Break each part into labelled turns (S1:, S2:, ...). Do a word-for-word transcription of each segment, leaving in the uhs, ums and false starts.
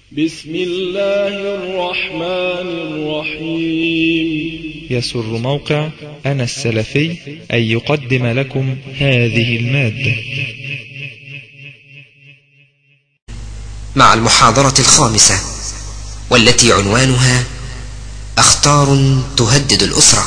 S1: بسم الله الرحمن الرحيم.
S2: يسر موقع أنا السلفي أن يقدم لكم هذه المادة
S3: مع المحاضرة الخامسة، والتي عنوانها أخطار تهدد الأسرة.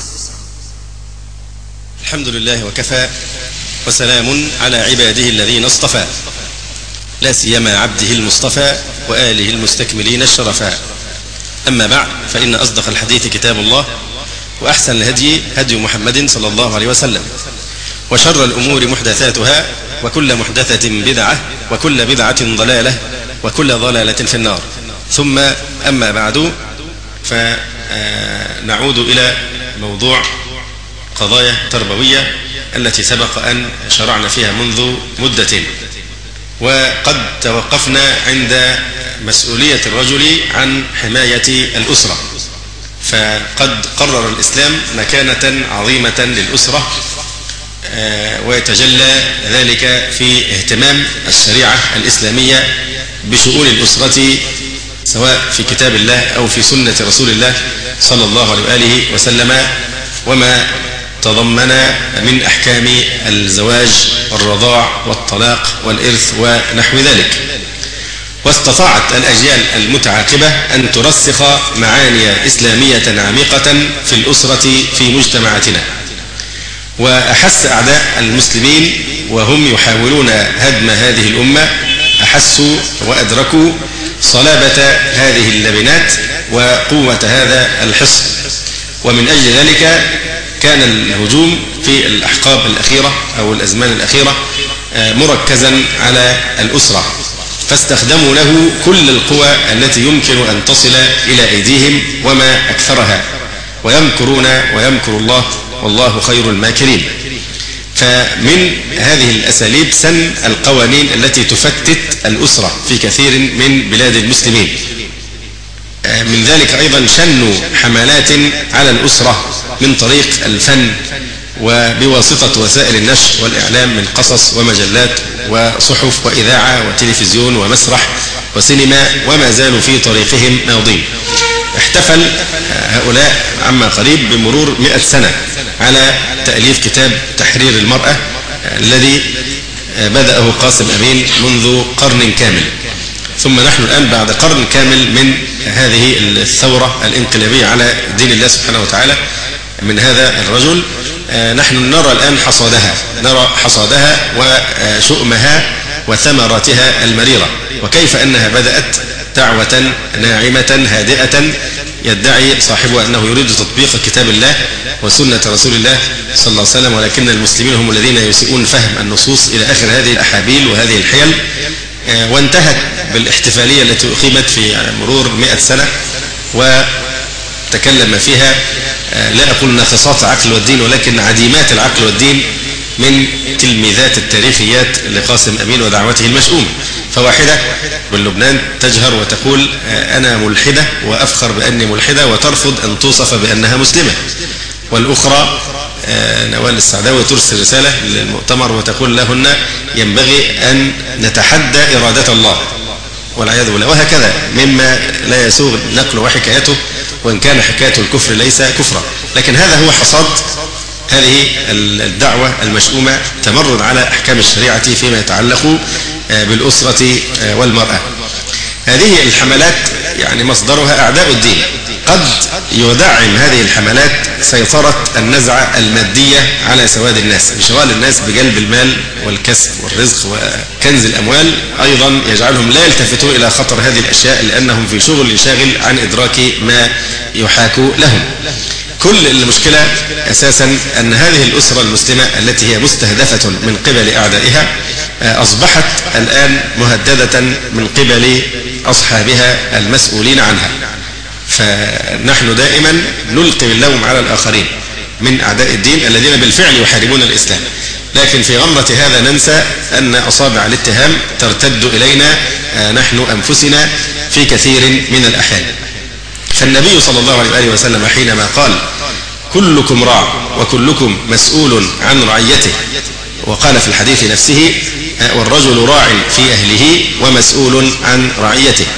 S4: الحمد لله وكفى، وسلام على عباده الذين اصطفى، لا سيما عبده المصطفى وآله المستكملين الشرفاء. أما بعد، فإن أصدق الحديث كتاب الله، وأحسن الهدي هدي محمد صلى الله عليه وسلم، وشر الأمور محدثاتها، وكل محدثة بدعة، وكل بدعة ضلالة، وكل ضلالة في النار. ثم أما بعد، فنعود إلى موضوع قضايا تربوية التي سبق أن شرعنا فيها منذ مدة، وقد توقفنا عند مسؤولية الرجل عن حماية الأسرة. فقد قرر الإسلام مكانة عظيمة للأسرة، ويتجلى ذلك في اهتمام الشريعة الإسلامية بشؤون الأسرة، سواء في كتاب الله أو في سنة رسول الله صلى الله عليه وآله وسلم، وما تضمن من أحكام الزواج والرضاع والطلاق والإرث ونحو ذلك. واستطاعت الأجيال المتعاقبة أن ترسخ معاني إسلامية عميقة في الأسرة في مجتمعاتنا. وأحس أعداء المسلمين وهم يحاولون هدم هذه الأمة، أحسوا وأدركوا صلابة هذه اللبنات وقوة هذا الحصن. ومن أجل ذلك كان الهجوم في الأحقاب الأخيرة أو الأزمان الأخيرة مركزا على الأسرة، فاستخدموا له كل القوى التي يمكن أن تصل إلى أيديهم وما أكثرها، ويمكرون ويمكر الله والله خير الماكرين. فمن هذه الأساليب سن القوانين التي تفتت الأسرة في كثير من بلاد المسلمين. من ذلك أيضا شنوا حملات على الأسرة من طريق الفن، وبواسطة وسائل النشر والإعلام من قصص ومجلات وصحف وإذاعة وتلفزيون ومسرح وسينما، وما زالوا في طريقهم ماضين. احتفل هؤلاء عما قريب بمرور مئة سنة على تأليف كتاب تحرير المرأة الذي بدأه قاسم أمين منذ قرن كامل. ثم نحن الآن بعد قرن كامل من هذه الثورة الانقلابية على دين الله سبحانه وتعالى من هذا الرجل، نحن نرى الآن حصادها، نرى حصادها وشؤمها وثمراتها المريرة، وكيف أنها بدأت دعوة ناعمة هادئة يدعي صاحبها أنه يريد تطبيق كتاب الله وسنة رسول الله صلى الله عليه وسلم، ولكن المسلمين هم الذين يسيئون فهم النصوص إلى آخر هذه الأحابيل وهذه الحيل. وانتهت بالاحتفالية التي أقيمت في مرور مئة سنة، وتكلم فيها لا أقول ناقصات العقل والدين، ولكن عديمات العقل والدين من تلميذات التاريخيات لقاسم أمين ودعوته المشؤومة. فواحدة من لبنان تجهر وتقول أنا ملحدة وأفخر بأني ملحدة، وترفض أن توصف بأنها مسلمة. والأخرى نوال السعداوي ترسل رسالة للمؤتمر وتقول لهن ينبغي أن نتحدى إرادة الله والعياذ بالله، وهكذا مما لا يسوغ نقله وحكايته، وإن كان حكاية الكفر ليس كفرا. لكن هذا هو حصاد هذه الدعوة المشؤومة، تمرد على أحكام الشريعة فيما يتعلق بالأسرة والمرأة. هذه الحملات يعني مصدرها أعداء الدين. قد يدعم هذه الحملات سيطرة النزعة المادية على سواد الناس، انشغال الناس بجلب المال والكسب والرزق وكنز الأموال، أيضا يجعلهم لا يلتفتون إلى خطر هذه الأشياء، لأنهم في شغل شاغل عن إدراك ما يحاك لهم. كل المشكلة أساسا أن هذه الأسرة المسلمة التي هي مستهدفة من قبل أعدائها أصبحت الآن مهددة من قبل أصحابها المسؤولين عنها. فنحن دائما نلقي اللوم على الآخرين من أعداء الدين الذين بالفعل يحاربون الإسلام، لكن في غمرة هذا ننسى أن أصابع الاتهام ترتد إلينا نحن أنفسنا في كثير من الأحيان. فالنبي صلى الله عليه وسلم حينما قال كلكم راع وكلكم مسؤول عن رعيته، وقال في الحديث نفسه والرجل راع في أهله ومسؤول عن رعيته،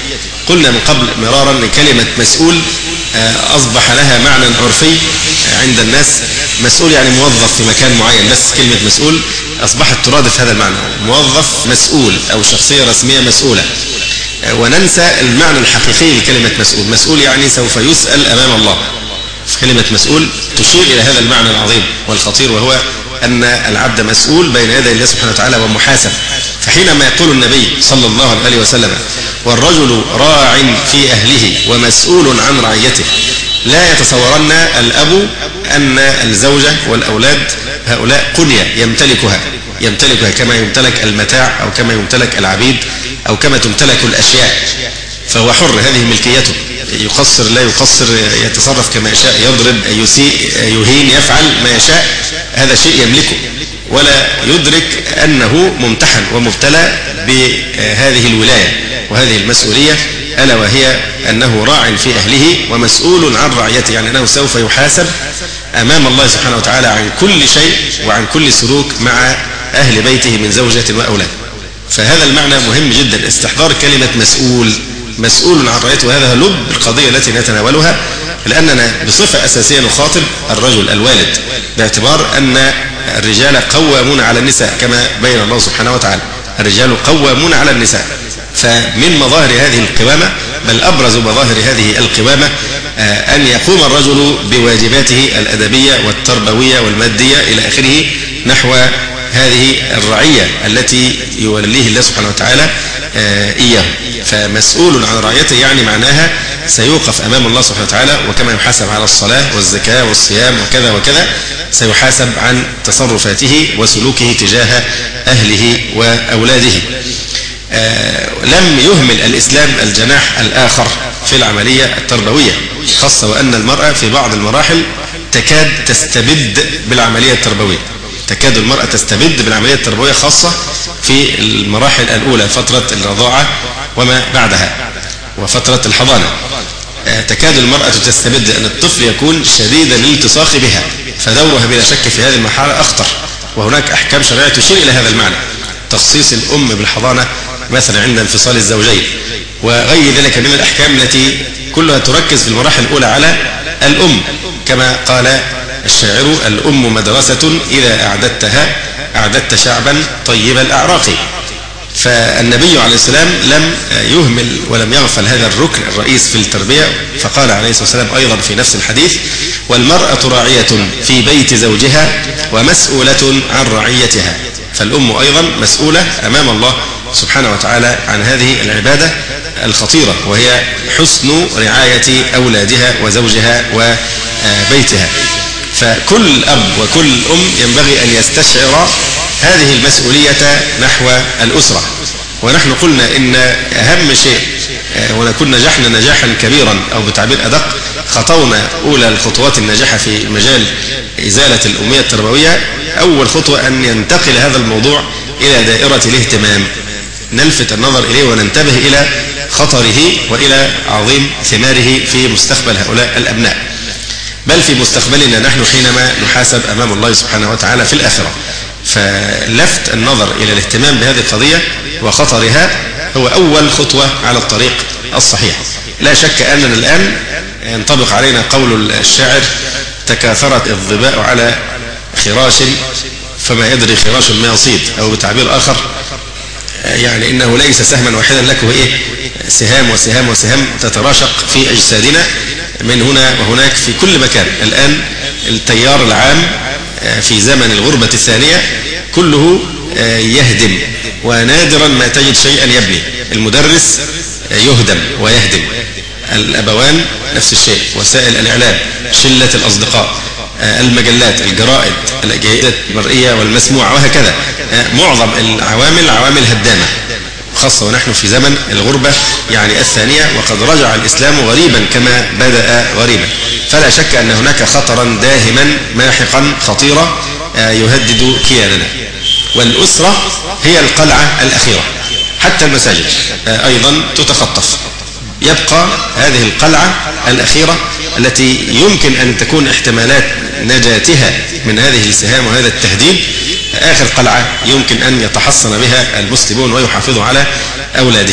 S4: قلنا من قبل مرارا أن كلمة مسؤول أصبح لها معنى عرفي عند الناس. مسؤول يعني موظف في مكان معين، بس كلمة مسؤول أصبحت ترادف هذا المعنى، موظف مسؤول أو شخصية رسمية مسؤولة، وننسى المعنى الحقيقي لكلمة مسؤول. مسؤول يعني سوف يسأل أمام الله. كلمة مسؤول تشير إلى هذا المعنى العظيم والخطير، وهو أن العبد مسؤول بين يدي الله سبحانه وتعالى ومحاسب. فحينما يقول النبي صلى الله عليه وسلم والرجل راع في أهله ومسؤول عن رعيته، لا يتصورن الأب أن الزوجة والأولاد هؤلاء قنية يمتلكها يمتلكها كما يمتلك المتاع أو كما يمتلك العبيد أو كما تمتلك الأشياء، فهو حر، هذه ملكيته، يقصر لا يقصر، يتصرف كما يشاء، يضرب يسيء يهين، يفعل ما يشاء، هذا شيء يملكه، ولا يدرك أنه ممتحن ومبتلى بهذه الولاية وهذه المسؤولية، ألا وهي أنه راع في أهله ومسؤول عن رعيته، يعني أنه سوف يحاسب أمام الله سبحانه وتعالى عن كل شيء وعن كل سلوك مع أهل بيته من زوجة وأولاد. فهذا المعنى مهم جدا، استحضار كلمة مسؤول، مسؤول عن رعيته، وهذا لب القضية التي نتناولها، لأننا بصفة أساسية نخاطب الرجل الوالد، باعتبار أن الرجال قوامون على النساء كما بين الله سبحانه وتعالى، الرجال قوامون على النساء. فمن مظاهر هذه القوامة، بل أبرز مظاهر هذه القوامة، أن يقوم الرجل بواجباته الأدبية والتربوية والمادية إلى آخره نحو هذه الرعية التي يوليه الله سبحانه وتعالى إياه. فمسؤول عن رعيته يعني معناها سيوقف أمام الله سبحانه وتعالى، وكما يحاسب على الصلاة والزكاة والصيام وكذا وكذا، سيحاسب عن تصرفاته وسلوكه تجاه أهله وأولاده. آه لم يهمل الإسلام الجناح الآخر في العملية التربوية، خاصة وأن المرأة في بعض المراحل تكاد تستبد بالعملية التربوية، تكاد المرأة تستبد بالعملية التربوية، خاصة في المراحل الأولى، فترة الرضاعة وما بعدها وفترة الحضانة. آه تكاد المرأة تستبد أن الطفل يكون شديد الالتصاق بها، فدورها بلا شك في هذه المرحلة أخطر، وهناك أحكام شرعية تشير إلى هذا المعنى، تخصيص الأم بالحضانة مثلا عند انفصال الزوجين، وغير ذلك من الأحكام التي كلها تركز في المراحل الأولى على الأم، كما قال الشاعر: الأم مدرسة إذا أعددتها أعددت شعبا طيب الأعراق. فالنبي عليه السلام لم يهمل ولم يغفل هذا الركن الرئيس في التربية، فقال عليه الصلاة والسلام أيضا في نفس الحديث: والمرأة راعية في بيت زوجها ومسؤولة عن رعيتها. فالأم أيضا مسؤولة أمام الله سبحانه وتعالى عن هذه العبادة الخطيرة، وهي حسن رعاية أولادها وزوجها وبيتها. فكل أب وكل أم ينبغي أن يستشعر هذه المسؤولية نحو الأسرة. ونحن قلنا إن أهم شيء، ونكون نجحنا نجاحا كبيرا، أو بتعبير أدق خطونا أولى الخطوات الناجحة في مجال إزالة الأمية التربوية، أول خطوة أن ينتقل هذا الموضوع إلى دائرة الاهتمام، نلفت النظر إليه وننتبه إلى خطره وإلى عظيم ثماره في مستقبل هؤلاء الأبناء، بل في مستقبلنا نحن حينما نحاسب أمام الله سبحانه وتعالى في الآخرة. فلفت النظر إلى الاهتمام بهذه القضية وخطرها هو أول خطوة على الطريق الصحيح. لا شك أننا الآن ينطبق علينا قول الشاعر: تكاثرت الظباء على خراش فما يدري خراش ما يصيد، أو بتعبير آخر يعني إنه ليس سهما واحدا لك، وإيه سهام وسهام وسهام تتراشق في أجسادنا من هنا وهناك في كل مكان. الآن التيار العام في زمن الغربة الثانية كله يهدم، ونادرا ما تجد شيئا يبني. المدرس يهدم ويهدم، الأبوان نفس الشيء، وسائل الإعلام، شلة الأصدقاء، المجلات، الجرائد، الأجهزة المرئية والمسموعة، وهكذا. معظم العوامل عوامل هدامة، خاصة ونحن في زمن الغربة يعني الثانية، وقد رجع الإسلام غريبا كما بدأ غريبا. فلا شك أن هناك خطرا داهما ماحقا خطيرا يهدد كياننا. والأسرة هي القلعة الأخيرة، حتى المساجد أيضا تتخطف. يبقى هذه القلعة الأخيرة التي يمكن أن تكون احتمالات نجاتها من هذه السهام وهذا التهديد آخر قلعة يمكن أن يتحصن بها المسلمون ويحافظوا على أولادهم.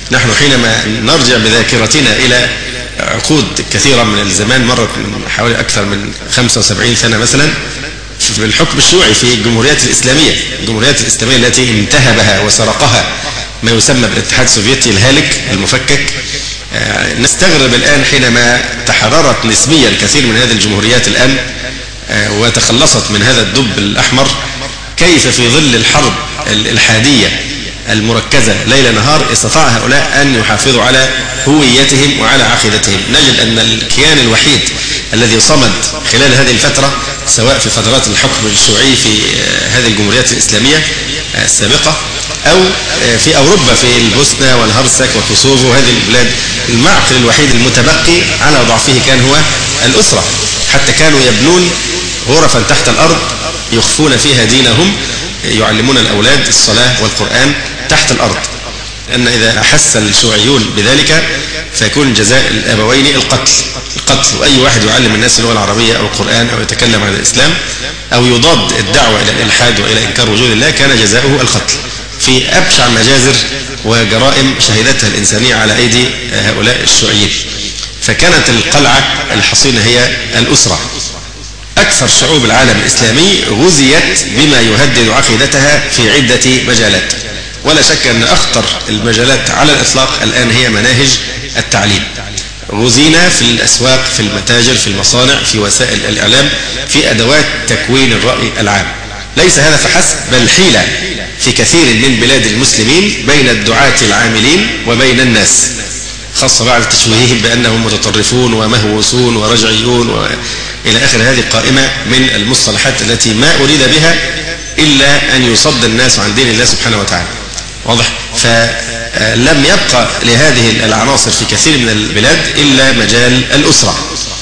S4: نحن حينما نرجع بذاكرتنا إلى عقود كثيرة من الزمان، مرت من حوالي أكثر من خمسة وسبعين سنة مثلا، في الحكم الشيوعي في الجمهوريات الإسلامية، الجمهوريات الإسلامية التي انتهبها وسرقها ما يسمى بالاتحاد السوفيتي الهالك المفكك. نستغرب الآن حينما تحررت نسبيا كثير من هذه الجمهوريات الآن وتخلصت من هذا الدب الأحمر، كيف في ظل الحرب الحادية المركزة ليل نهار استطاع هؤلاء أن يحافظوا على هويتهم وعلى عقيدتهم. نجد أن الكيان الوحيد الذي صمد خلال هذه الفترة، سواء في فترات الحكم الشيوعي في هذه الجمهوريات الإسلامية السابقة أو في أوروبا في البوسنة والهرسك وكوسوفو، هذه البلاد، المعقل الوحيد المتبقي على ضعفه كان هو الأسرة. حتى كانوا يبنون غرفا تحت الأرض يخفون فيها دينهم، يعلمون الأولاد الصلاة والقرآن تحت الأرض، لأن إذا أحس الشيوعيون بذلك فيكون جزاء الأبوين القتل القتل وأي واحد يعلم الناس اللغة العربية أو القرآن أو يتكلم عن الإسلام أو يضاد الدعوة إلى الإلحاد وإلى إنكار وجود الله كان جزاؤه القتل، في أبشع مجازر وجرائم شهدتها الإنسانية على أيدي هؤلاء الشيوعيين. فكانت القلعة الحصينة هي الأسرة. أكثر شعوب العالم الإسلامي غزيت بما يهدد عقيدتها في عدة مجالات، ولا شك أن أخطر المجالات على الإطلاق الآن هي مناهج التعليم. غزينا في الأسواق، في المتاجر، في المصانع، في وسائل الإعلام، في أدوات تكوين الرأي العام. ليس هذا فحسب، بل حيلة في كثير من بلاد المسلمين بين الدعاة العاملين وبين الناس، خاصة بعد تشويههم بأنهم متطرفون ومهووسون ورجعيون وإلى آخر هذه القائمة من المصطلحات التي ما أريد بها إلا أن يصد الناس عن دين الله سبحانه وتعالى. واضح؟ فلم يبقى لهذه العناصر في كثير من البلاد إلا مجال الأسرة،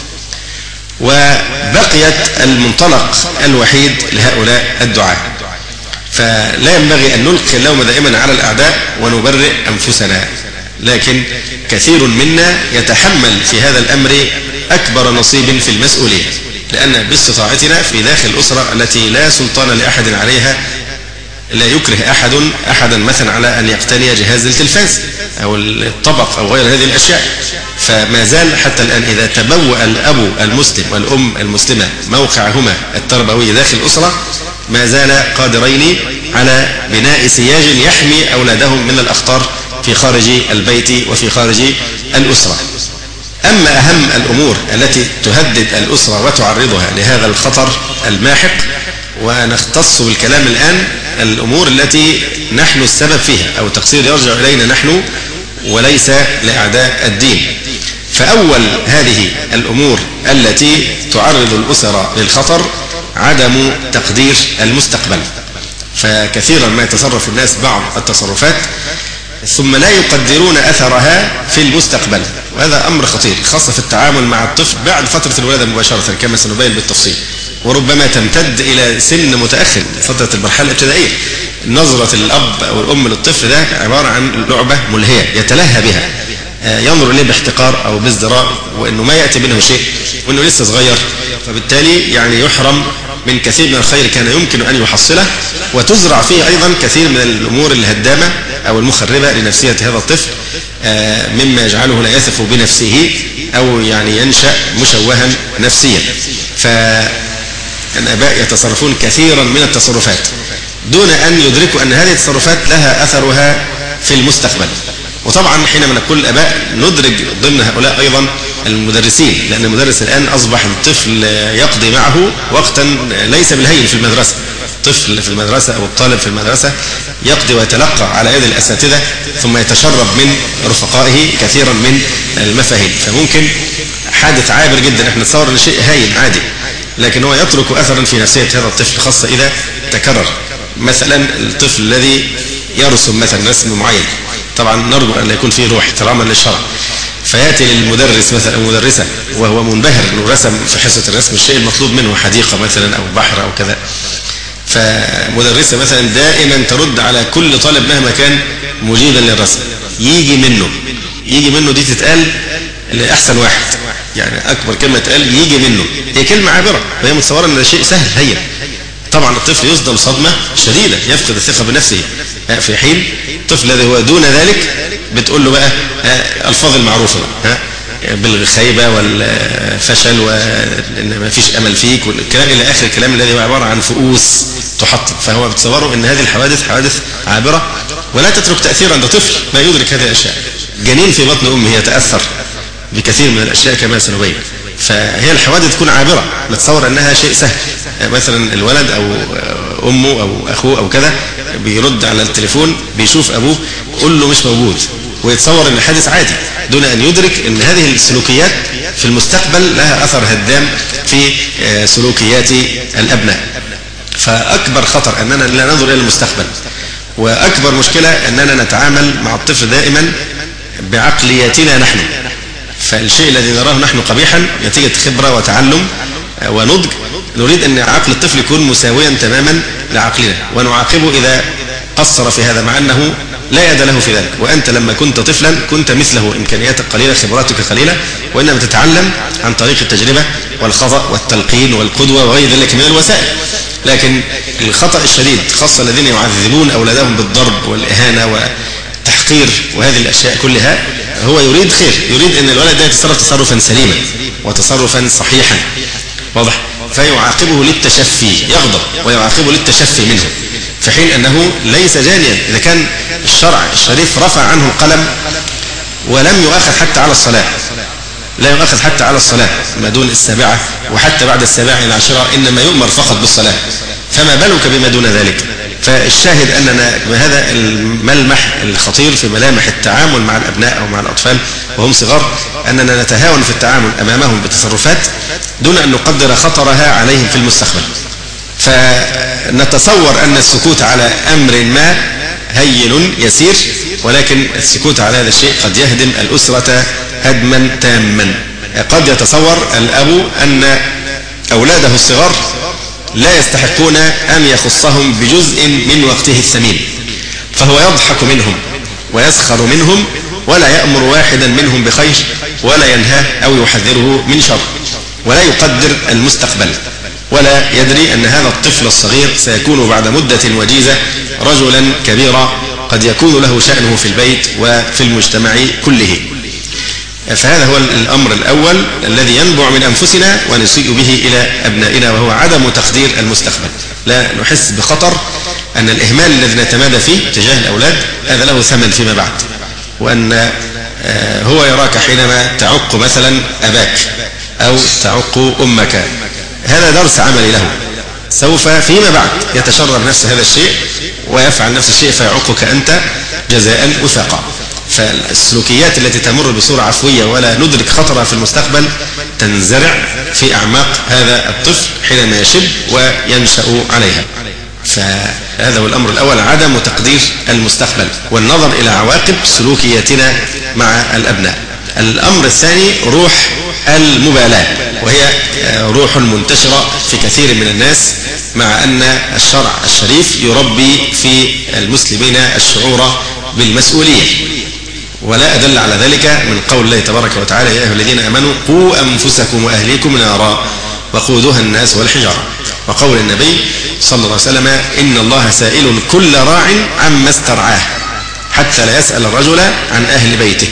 S4: وبقيت المنطلق الوحيد لهؤلاء الدعاة. فلا ينبغي أن نلقي اللوم دائما على الأعداء ونبرئ أنفسنا، لكن كثير منا يتحمل في هذا الأمر أكبر نصيب في المسؤولية، لأن باستطاعتنا في داخل الأسرة التي لا سلطان لأحد عليها، لا يكره أحد أحدا مثلا على أن يقتني جهاز التلفاز أو الطبق أو غير هذه الأشياء. فما زال حتى الآن إذا تبوأ الأب المسلم والأم المسلمة موقعهما التربوي داخل الأسرة، ما زال قادرين على بناء سياج يحمي أولادهم من الأخطار في خارج البيت وفي خارج الأسرة. أما أهم الأمور التي تهدد الأسرة وتعرضها لهذا الخطر الماحق، ونختص بالكلام الآن الأمور التي نحن السبب فيها أو التقصير يرجع إلينا نحن وليس لأعداء الدين. فأول هذه الأمور التي تعرض الأسرة للخطر عدم تقدير المستقبل. فكثيرا ما يتصرف الناس بعض التصرفات ثم لا يقدرون أثرها في المستقبل، وهذا أمر خطير خاصة في التعامل مع الطفل بعد فترة الولادة مباشرة كما سنبين بالتفصيل، وربما تمتد إلى سن متأخر فترة المرحلة الابتدائية. نظرة الأب أو الأم للطفل ده عبارة عن لعبة ملهية يتلهى بها، ينظر إليه باحتقار أو بازدراء، وإنه ما يأتي منه شيء وإنه لسه صغير، فبالتالي يعني يحرم من كثير من الخير كان يمكن أن يحصله، وتزرع فيه أيضا كثير من الأمور الهدامة أو المخربة لنفسية هذا الطفل، مما يجعله لا يثق بنفسه أو يعني ينشأ مشوها نفسيا. فالآباء يتصرفون كثيرا من التصرفات دون أن يدركوا أن هذه التصرفات لها أثرها في المستقبل. وطبعا حينما نقول الآباء ندرج ضمن هؤلاء أيضا المدرسين، لأن المدرس الآن أصبح الطفل يقضي معه وقتا ليس بالهين في المدرسة. الطفل في المدرسة أو الطالب في المدرسة يقضي ويتلقى على يد الأساتذة ثم يتشرب من رفقائه كثيرا من المفاهيم. فممكن حادث عابر جدا احنا نتصور أن شيء هين عادي، لكن هو يترك أثرا في نفسية هذا الطفل خاصة إذا تكرر. مثلا الطفل الذي يرسم مثلا رسم معين، طبعا نرجو أن لا يكون فيه روح احتراما للشرع، فيأتي للمدرس مثلا أو مدرسة وهو منبهر أنه رسم في حصة الرسم الشيء المطلوب منه حديقة مثلا أو بحر أو كذا، فمدرسة مثلا دائما ترد على كل طالب مهما كان مجيدا للرسم، يجي منه يجي منه دي تتقال لأحسن واحد، يعني أكبر كلمة تقال يجي منه، هي كلمة عابرة وهي متصورة أن ده شيء سهل هين، طبعا الطفل يصدم صدمة شديدة، يفقد الثقة بنفسه، في حين الطفل الذي هو دون ذلك بتقول له بقى الفاظ المعروفة بقى، بالخيبة والفشل وإن ما فيش أمل فيك والكلام إلى آخر الكلام الذي هو عبارة عن فؤوس تحطم. فهو بتصوره أن هذه الحوادث حوادث عابرة ولا تترك تأثير عند طفل ما يدرك هذه الأشياء. جنين في بطن أمه يتأثر بكثير من الأشياء كما سنبين. فهي الحوادث تكون عابرة، نتصور أنها شيء سهل، مثلا الولد أو أمه أو أخوه أو كذا بيرد على التليفون بيشوف أبوه قل له مش موجود، ويتصور أن الحادث عادي دون أن يدرك أن هذه السلوكيات في المستقبل لها أثر هدام في سلوكيات الأبناء. فأكبر خطر أننا لا ننظر إلى المستقبل، وأكبر مشكلة أننا نتعامل مع الطفل دائما بعقلياتنا نحن. فالشيء الذي نراه نحن قبيحا نتيجة خبرة وتعلم ونضج، نريد أن عقل الطفل يكون مساويا تماما لعقلنا ونعاقبه إذا قصر في هذا، مع أنه لا يد له في ذلك. وأنت لما كنت طفلا كنت مثله، إمكانياتك قليلة، خبراتك قليلة، وإنما تتعلم عن طريق التجربة والخطأ والتلقين والقدوة وغير ذلك من الوسائل. لكن الخطأ الشديد خاصة الذين يعذبون أولادهم بالضرب والإهانة والتحقير وهذه الأشياء كلها، هو يريد خير، يريد أن الولد ده يتصرف تصرفا سليما وتصرفا صحيحا، واضح؟ فيعاقبه للتشفي، يغضب ويعاقبه للتشفي منه، في حين أنه ليس جانيا. إذا كان الشرع الشريف رفع عنه القلم ولم يؤخذ حتى على الصلاة، لا يؤخذ حتى على الصلاة ما دون السابعة، وحتى بعد السابعة إلى العاشرة إنما يؤمر فقط بالصلاة، فما بالك بما دون ذلك؟ فالشاهد أننا بهذا الملمح الخطير في ملامح التعامل مع الأبناء أو مع الأطفال وهم صغار، أننا نتهاون في التعامل أمامهم بتصرفات دون أن نقدر خطرها عليهم في المستقبل. فنتصور أن السكوت على أمر ما هين يسير، ولكن السكوت على هذا الشيء قد يهدم الأسرة هدما تاما. قد يتصور الأب أن أولاده الصغار لا يستحقون أن يخصهم بجزء من وقته الثمين، فهو يضحك منهم ويسخر منهم ولا يأمر واحدا منهم بخير ولا ينهاه أو يحذره من شر، ولا يقدر المستقبل، ولا يدري أن هذا الطفل الصغير سيكون بعد مدة وجيزة رجلا كبيرا قد يكون له شأنه في البيت وفي المجتمع كله. فهذا هو الأمر الأول الذي ينبع من أنفسنا ونسيء به إلى أبنائنا، وهو عدم تقدير المستقبل. لا نحس بخطر أن الإهمال الذي نتمادى فيه تجاه الأولاد هذا له ثمن فيما بعد، وأن هو يراك حينما تعق مثلا أباك أو تعق أمك، هذا درس عملي له، سوف فيما بعد يتشرب نفس هذا الشيء ويفعل نفس الشيء فيعقك أنت جزاء وفاقا. فالسلوكيات التي تمر بصورة عفوية ولا ندرك خطرها في المستقبل تنزرع في أعماق هذا الطفل حينما يشب وينشأ عليها. فهذا هو الأمر الأول، عدم تقدير المستقبل والنظر إلى عواقب سلوكياتنا مع الأبناء. الأمر الثاني روح المبالاة، وهي روح منتشرة في كثير من الناس، مع أن الشرع الشريف يربي في المسلمين الشعور بالمسؤولية. ولا أدل على ذلك من قول الله تبارك وتعالى: يا أيها الذين آمنوا قوا أنفسكم وأهليكم نارا وقودها الناس والحجارة، وقول النبي صلى الله عليه وسلم: إن الله سائل كل راع عما استرعاه حتى لا يسأل الرجل عن أهل بيته.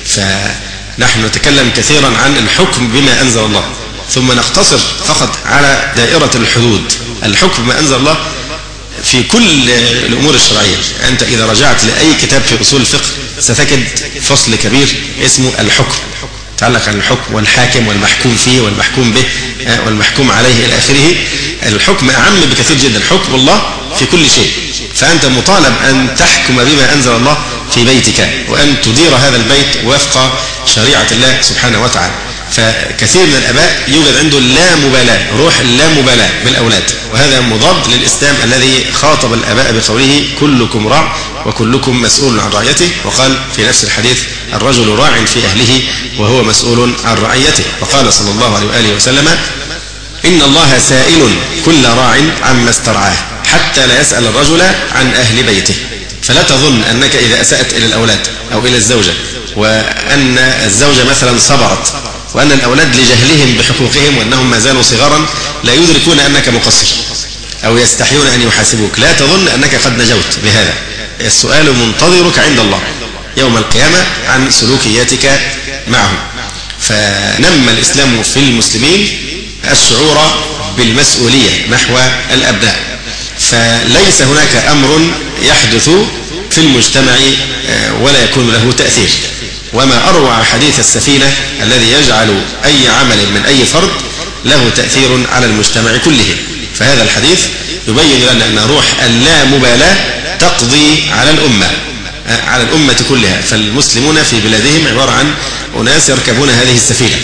S4: فنحن نتكلم كثيرا عن الحكم بما أنزل الله، ثم نقتصر فقط على دائرة الحدود. الحكم بما أنزل الله في كل الأمور الشرعية. أنت إذا رجعت لأي كتاب في أصول الفقه ستجد فصل كبير اسمه الحكم، تعلق عن الحكم والحاكم والمحكوم فيه والمحكوم به والمحكوم عليه إلى آخره. الحكم أعم بكثير جدا، حكم الله في كل شيء. فأنت مطالب أن تحكم بما أنزل الله في بيتك، وأن تدير هذا البيت وفق شريعة الله سبحانه وتعالى. فكثير من الآباء يوجد عنده لا مبالاة، روح لا مبالاة بالأولاد، وهذا مضاد للإسلام الذي خاطب الآباء بقوله: كلكم راع وكلكم مسؤول عن رعيته. وقال في نفس الحديث: الرجل راع في أهله وهو مسؤول عن رعيته. وقال صلى الله عليه وآله وسلم: إن الله سائل كل راع عما استرعاه حتى لا يسأل الرجل عن أهل بيته. فلا تظن أنك إذا أسأت إلى الأولاد أو إلى الزوجة، وأن الزوجة مثلا صبرت، وأن الأولاد لجهلهم بحقوقهم وأنهم ما زالوا صغارا لا يدركون أنك مقصر، أو يستحيون أن يحاسبوك، لا تظن أنك قد نجوت بهذا. السؤال منتظرك عند الله يوم القيامة عن سلوكياتك معهم. فنمى الإسلام في المسلمين الشعور بالمسؤولية نحو الأبناء، فليس هناك أمر يحدث في المجتمع ولا يكون له تأثير. وما أروع حديث السفينة الذي يجعل أي عمل من أي فرد له تأثير على المجتمع كله. فهذا الحديث يبين لنا أن روح اللامبالاة تقضي على الأمة على الأمة كلها. فالمسلمون في بلادهم عبارة عن أناس يركبون هذه السفينة،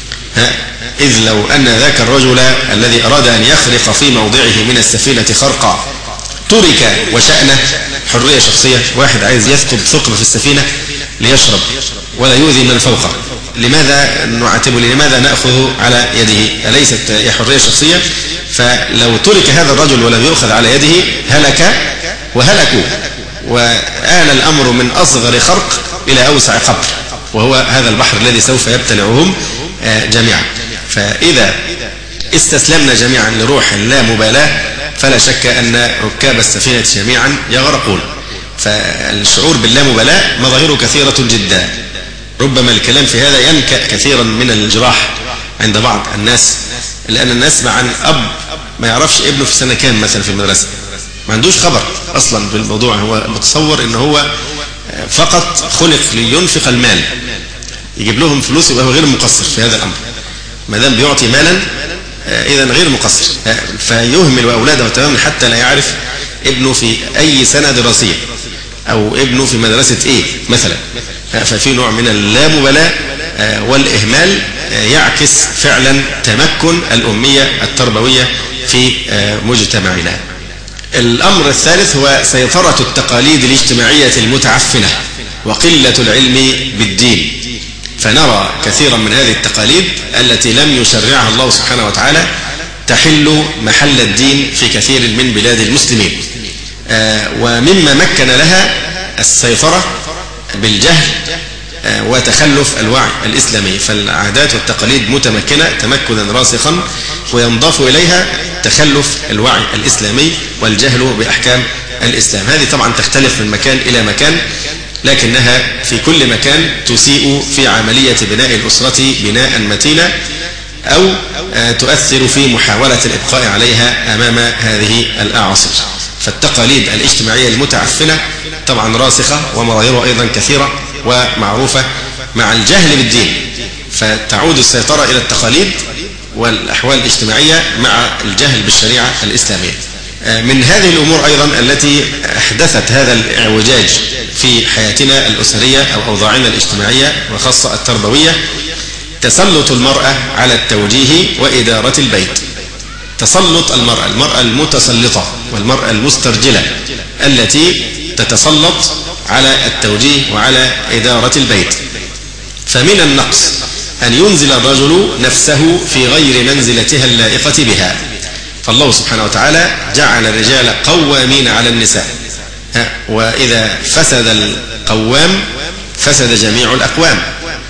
S4: إذ لو أن ذاك الرجل الذي أراد أن يخرق في موضعه من السفينة خرقا ترك وشأنه حرية شخصية، واحد عايز يثقب ثقب في السفينة ليشرب ولا يؤذي من فوقه، لماذا نعاتبه؟ لماذا نأخذ على يده؟ أليست هي حرية شخصية؟ فلو ترك هذا الرجل ولم يؤخذ على يده هلك وهلكوا، وآل الأمر من أصغر خرق إلى أوسع قبر، وهو هذا البحر الذي سوف يبتلعهم جميعا. فإذا استسلمنا جميعا لروح اللامبالاة فلا شك أن ركاب السفينة جميعا يغرقون. فالشعور باللامبالاة مظاهره كثيرة جدا، ربما الكلام في هذا ينكأ كثيرا من الجراح عند بعض الناس، لأن الناس مع أب ما يعرفش ابنه في سنة كام مثلا في المدرسة، ما عندوش خبر أصلا بالموضوع، هو متصور إن هو فقط خلق لينفق المال، يجيب لهم فلوس يبقى هو غير مقصر في هذا الأمر، ما دام بيعطي مالا إذا غير مقصر، فيهمل أولاده تماما حتى لا يعرف ابنه في أي سنة دراسية أو ابنه في مدرسة إيه مثلا. ففي نوع من اللامبالاة والإهمال يعكس فعلا تمكن الأمية التربوية في مجتمعنا. الأمر الثالث هو سيطرة التقاليد الاجتماعية المتعفنة وقلة العلم بالدين. فنرى كثيرا من هذه التقاليد التي لم يشرعها الله سبحانه وتعالى تحل محل الدين في كثير من بلاد المسلمين، ومما مكن لها السيطرة بالجهل وتخلف الوعي الإسلامي. فالعادات والتقاليد متمكنة تمكنا راسخا، وينضاف إليها تخلف الوعي الإسلامي والجهل بأحكام الإسلام. هذه طبعا تختلف من مكان إلى مكان، لكنها في كل مكان تسيء في عملية بناء الأسرة بناء متينا، أو تؤثر في محاولة الإبقاء عليها أمام هذه الأعاصر. فالتقاليد الاجتماعية المتعفنة طبعا راسخة ومظاهرها أيضا كثيرة ومعروفة مع الجهل بالدين، فتعود السيطرة إلى التقاليد والأحوال الاجتماعية مع الجهل بالشريعة الإسلامية. من هذه الأمور أيضا التي أحدثت هذا الاعوجاج في حياتنا الأسرية أو أوضاعنا الاجتماعية وخاصة التربوية تسلط المرأة على التوجيه وإدارة البيت. تسلط المرأة، المرأة المتسلطة والمرأة المسترجلة التي تتسلط على التوجيه وعلى إدارة البيت. فمن النقص أن ينزل الرجل نفسه في غير منزلتها اللائقة بها. فالله سبحانه وتعالى جعل الرجال قوامين على النساء، وإذا فسد القوام فسد جميع الأقوام.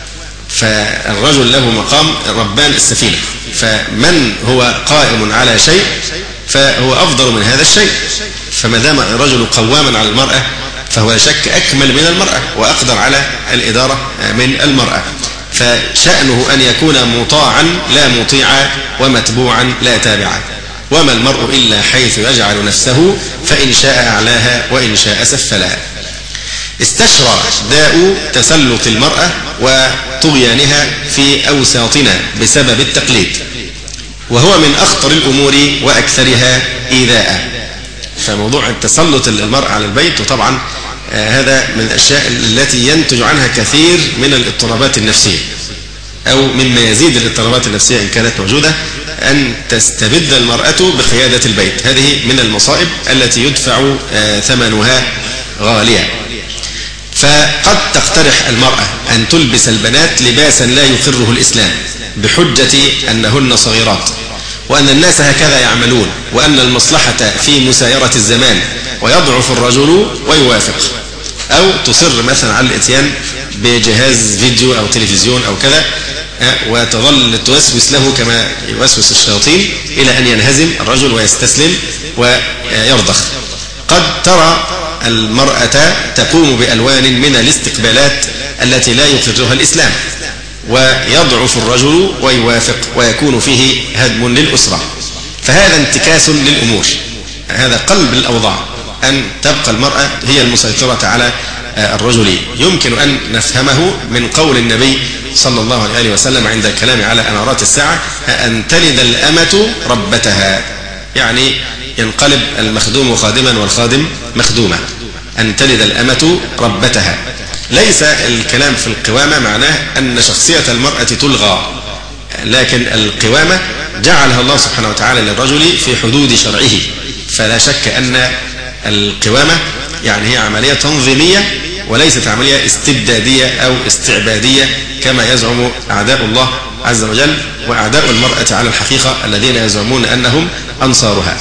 S4: فالرجل له مقام ربان السفينة، فمن هو قائم على شيء فهو أفضل من هذا الشيء. فما دام الرجل قواما على المرأة فهو لا شك أكمل من المرأة وأقدر على الإدارة من المرأة. فشأنه أن يكون مطاعا لا مطيعا ومتبوعا لا تابعا. وما المرء إلا حيث يجعل نفسه، فإن شاء أعلاها وإن شاء سفلها. استشرى داء تسلط المرأة وطغيانها في أوساطنا بسبب التقليد، وهو من أخطر الأمور وأكثرها إيذاء. فموضوع التسلط المرأة على البيت، وطبعا هذا من الأشياء التي ينتج عنها كثير من الاضطرابات النفسية، أو مما يزيد الاضطرابات النفسية إن كانت موجودة، أن تستبد المرأة بقيادة البيت. هذه من المصائب التي يدفع ثمنها غاليا. فقد تقترح المرأة أن تلبس البنات لباسا لا يقره الإسلام بحجة أنهن صغيرات، وأن الناس هكذا يعملون، وأن المصلحة في مسايرة الزمان، ويضعف الرجل ويوافق. أو تصر مثلا على الاتيان بجهاز فيديو أو تلفزيون أو كذا، وتظل توسوس له كما يوسوس الشياطين إلى أن ينهزم الرجل ويستسلم ويرضخ. قد ترى المرأة تقوم بألوان من الاستقبالات التي لا يقرها الإسلام، ويضعف الرجل ويوافق ويكون فيه هدم للأسرة. فهذا انتكاس للأمور، هذا قلب الأوضاع، أن تبقى المرأة هي المسيطرة على الرجل. يمكن أن نفهمه من قول النبي صلى الله عليه وسلم عند الكلام على أمارات الساعة: أن تلد الأمة ربتها، يعني ينقلب المخدوم خادما والخادم مخدوما. أن تلد الأمة ربتها. ليس الكلام في القوامة معناه أن شخصية المرأة تلغى، لكن القوامة جعلها الله سبحانه وتعالى للرجل في حدود شرعه. فلا شك أن القوامة يعني هي عملية تنظيمية وليست عملية استبدادية أو استعبادية كما يزعم أعداء الله عز وجل وأعداء المرأة على الحقيقة الذين يزعمون أنهم أنصارها.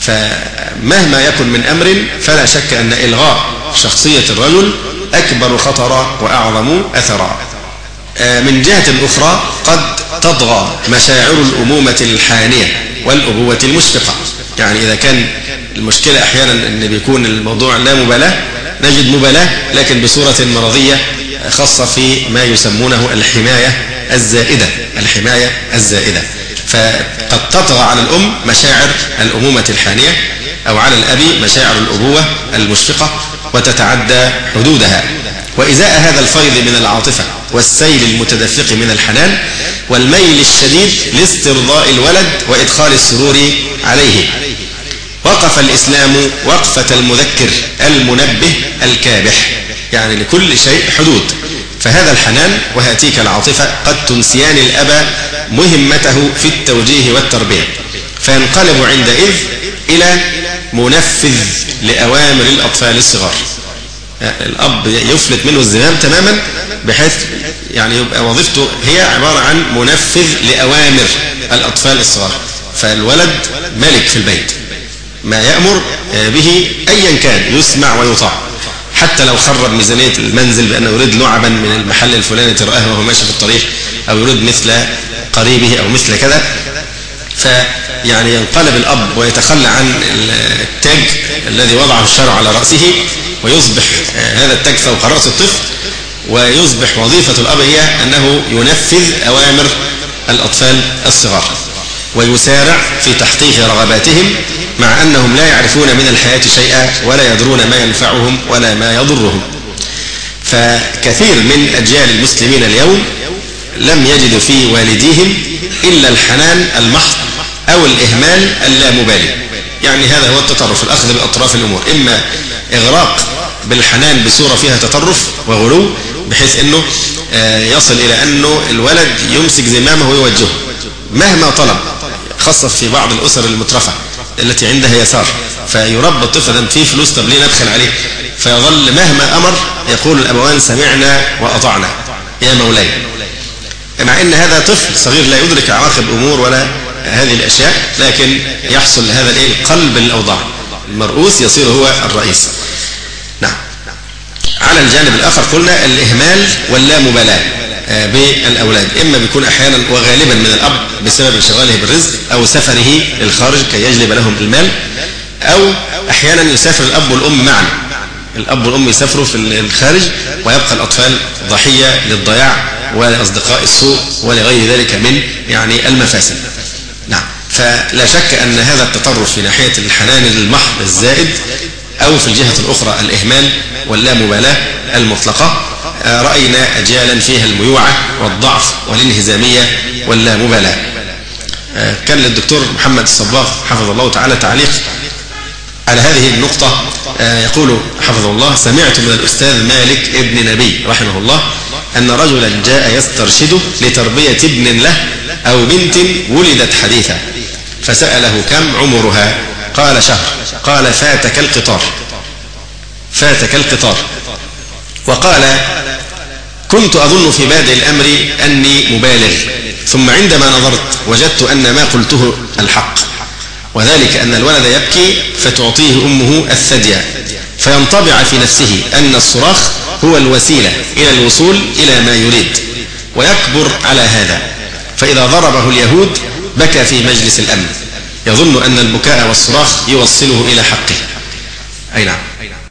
S4: فمهما يكن من أمر فلا شك أن إلغاء شخصية الرجل أكبر خطرا وأعظم أثرا. من جهة أخرى قد تطغى مشاعر الأمومة الحانية والأبوة المشفقة. يعني إذا كان المشكلة أحيانا أن بيكون الموضوع لا مبالاة، نجد مبالاة لكن بصورة مرضية خاصة في ما يسمونه الحماية الزائدة. الحماية الزائدة فقد تطغى على الأم مشاعر الأمومة الحانية، أو على الأب مشاعر الأبوة المشفقة، وتتعدى حدودها. وإزاء هذا الفيض من العاطفة والسيل المتدفق من الحنان والميل الشديد لاسترضاء الولد وإدخال السرور عليه، وقف الإسلام وقفة المذكر المنبه الكابح. يعني لكل شيء حدود. فهذا الحنان وهاتيك العاطفة قد تنسيان الأب مهمته في التوجيه والتربية، فينقلب عندئذ إلى منفذ لأوامر الأطفال الصغار. الأب يفلت منه الزمام تماما، بحيث يعني يبقى وظيفته هي عبارة عن منفذ لأوامر الأطفال الصغار. فالولد ملك في البيت، ما يأمر به أيا كان يسمع ويطاع، حتى لو خرب ميزانية المنزل بأنه يريد لعبا من المحل الفلاني ترآه وهو ماشي في الطريق، أو يريد مثل قريبه أو مثل كذا. فيعني ينقلب الأب ويتخلى عن التاج الذي وضعه الشرع على رأسه، ويصبح هذا التاج فوق رأس الطفل، ويصبح وظيفة الأب هي أنه ينفذ أوامر الأطفال الصغار ويسارع في تحقيق رغباتهم، مع أنهم لا يعرفون من الحياة شيئا ولا يدرون ما ينفعهم ولا ما يضرهم. فكثير من أجيال المسلمين اليوم لم يجدوا في والديهم إلا الحنان المحض أو الإهمال اللامبالي. يعني هذا هو التطرف، الأخذ بأطراف الأمور، إما إغراق بالحنان بصورة فيها تطرف وغلو بحيث أنه يصل إلى أنه الولد يمسك زمامه ويوجهه مهما طلب، خاصة في بعض الأسر المترفة التي عندها يسار، فيربى الطفل ده فيه فلوس، طب ليه ندخل عليه؟ فيظل مهما أمر يقول الأبوان سمعنا وأطعنا يا مولاي، مع أن هذا طفل صغير لا يدرك عواقب الأمور ولا هذه الأشياء، لكن يحصل لهذا الإيه القلب الأوضاع، المرؤوس يصير هو الرئيس. نعم. على الجانب الآخر قلنا الإهمال واللامبالاة بالأولاد، إما بيكون أحيانا وغالبا من الأب بسبب انشغاله بالرزق أو سفره للخارج كي يجلب لهم المال، أو أحيانا يسافر الأب والأم معا، الأب والأم يسافروا في الخارج ويبقى الأطفال ضحية للضياع ولأصدقاء السوء ولغير ذلك من يعني المفاسد. نعم. فلا شك أن هذا التطرف في ناحية الحنان المحض الزائد، أو في الجهة الأخرى الإهمال واللامبالاة المطلقة، رأينا أجيالا فيها الميوعة والضعف والانهزامية واللامبالاة. كان للدكتور محمد الصباغ حفظه الله تعالى تعليق على هذه النقطة، يقول حفظه الله: سمعت من الأستاذ مالك ابن نبي رحمه الله أن رجلا جاء يسترشده لتربية ابن له أو بنت ولدت حديثا، فسأله كم عمرها؟ قال شهر. قال فاتك القطار، فاتك القطار. وقال كنت أظن في بادئ الأمر أني مبالغ، ثم عندما نظرت وجدت أن ما قلته الحق، وذلك أن الولد يبكي فتعطيه أمه الثدي، فينطبع في نفسه أن الصراخ هو الوسيلة إلى الوصول إلى ما يريد، ويكبر على هذا، فإذا ضربه اليهود بكى في مجلس الأمن يظن أن البكاء والصراخ يوصله إلى حقه. أي نعم.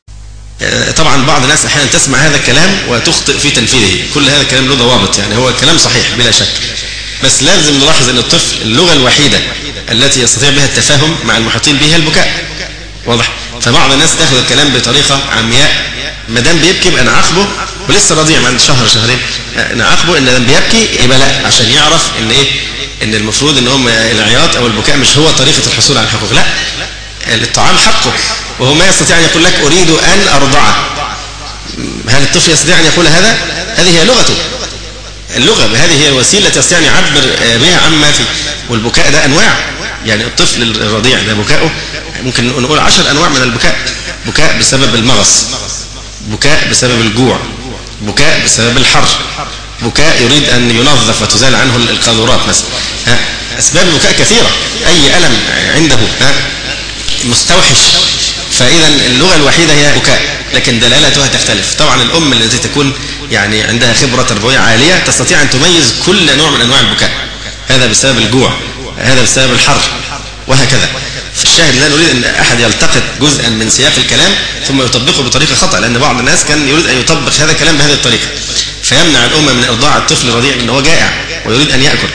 S4: طبعا بعض الناس أحيانا تسمع هذا الكلام وتخطئ في تنفيذه، كل هذا الكلام له ضوابط، يعني هو كلام صحيح بلا شك، بس لازم نلاحظ أن الطفل اللغة الوحيدة التي يستطيع بها التفاهم مع المحيطين به هي البكاء. واضح؟ فبعض الناس تاخذ الكلام بطريقة عمياء، ما دام بيبكي يبقى نعاقبه، ولسه رضيع من شهر شهرين نعاقبه ان دام بيبكي يبقى لا، عشان يعرف ان ايه، ان المفروض ان هم العياط او البكاء مش هو طريقة الحصول على الحقوق، لا، الطعام حقه، وهو ما يستطيع ان يقول لك اريد ان ارضعه. هل الطفل يستطيع ان يقول هذا؟ هذه هي لغته، اللغة هذه هي الوسيلة التي يستطيع ان يعبر بها عما فيه. والبكاء ده انواع، يعني الطفل الرضيع ده بكاؤه ممكن نقول عشر انواع من البكاء: بكاء بسبب المغص، بكاء بسبب الجوع، بكاء بسبب الحر، بكاء يريد أن ينظف وتزال عنه القاذورات مثلا. ها، أسباب البكاء كثيرة، أي ألم عنده ها مستوحش، فإذا اللغة الوحيدة هي بكاء، لكن دلالتها تختلف. طبعا الأم التي تكون يعني عندها خبرة تربوية عالية تستطيع أن تميز كل نوع من أنواع البكاء، هذا بسبب الجوع، هذا بسبب الحر، وهكذا. فالشاهد لا نريد أن أحد يلتقط جزءا من سياق الكلام ثم يطبقه بطريقة خطأ، لأن بعض الناس كان يريد أن يطبق هذا الكلام بهذه الطريقة فيمنع الأم من إرضاع الطفل الرضيع لأنه هو جائع ويريد أن يأكل،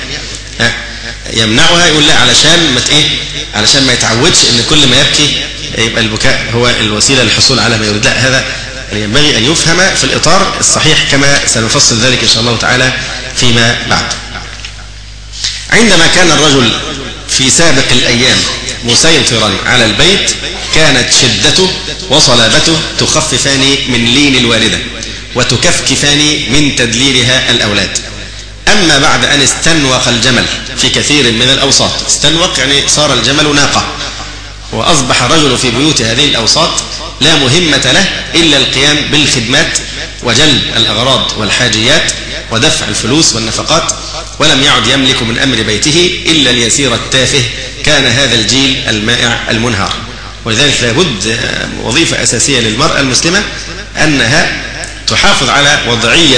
S4: يمنعها، يقول لا علشان ما إيه، علشان ما يتعودش أن كل ما يبكي يبقى البكاء هو الوسيلة للحصول على ما يريد. لا، هذا ينبغي أن يفهم في الإطار الصحيح كما سنفصل ذلك إن شاء الله تعالى فيما بعد. عندما كان الرجل في سابق الأيام مسيطرا على البيت كانت شدته وصلابته تخففان من لين الوالدة وتكفكفان من تدليلها الأولاد. أما بعد أن استنوق الجمل في كثير من الأوساط، استنوق يعني صار الجمل ناقة، وأصبح الرجل في بيوت هذه الأوساط لا مهمة له إلا القيام بالخدمات وجلب الأغراض والحاجيات ودفع الفلوس والنفقات، ولم يعد يملك من أمر بيته إلا اليسير التافه. كان هذا الجيل المائع المنهار، ولذلك لابد وظيفة أساسية للمرأة المسلمة أنها تحافظ على وضعية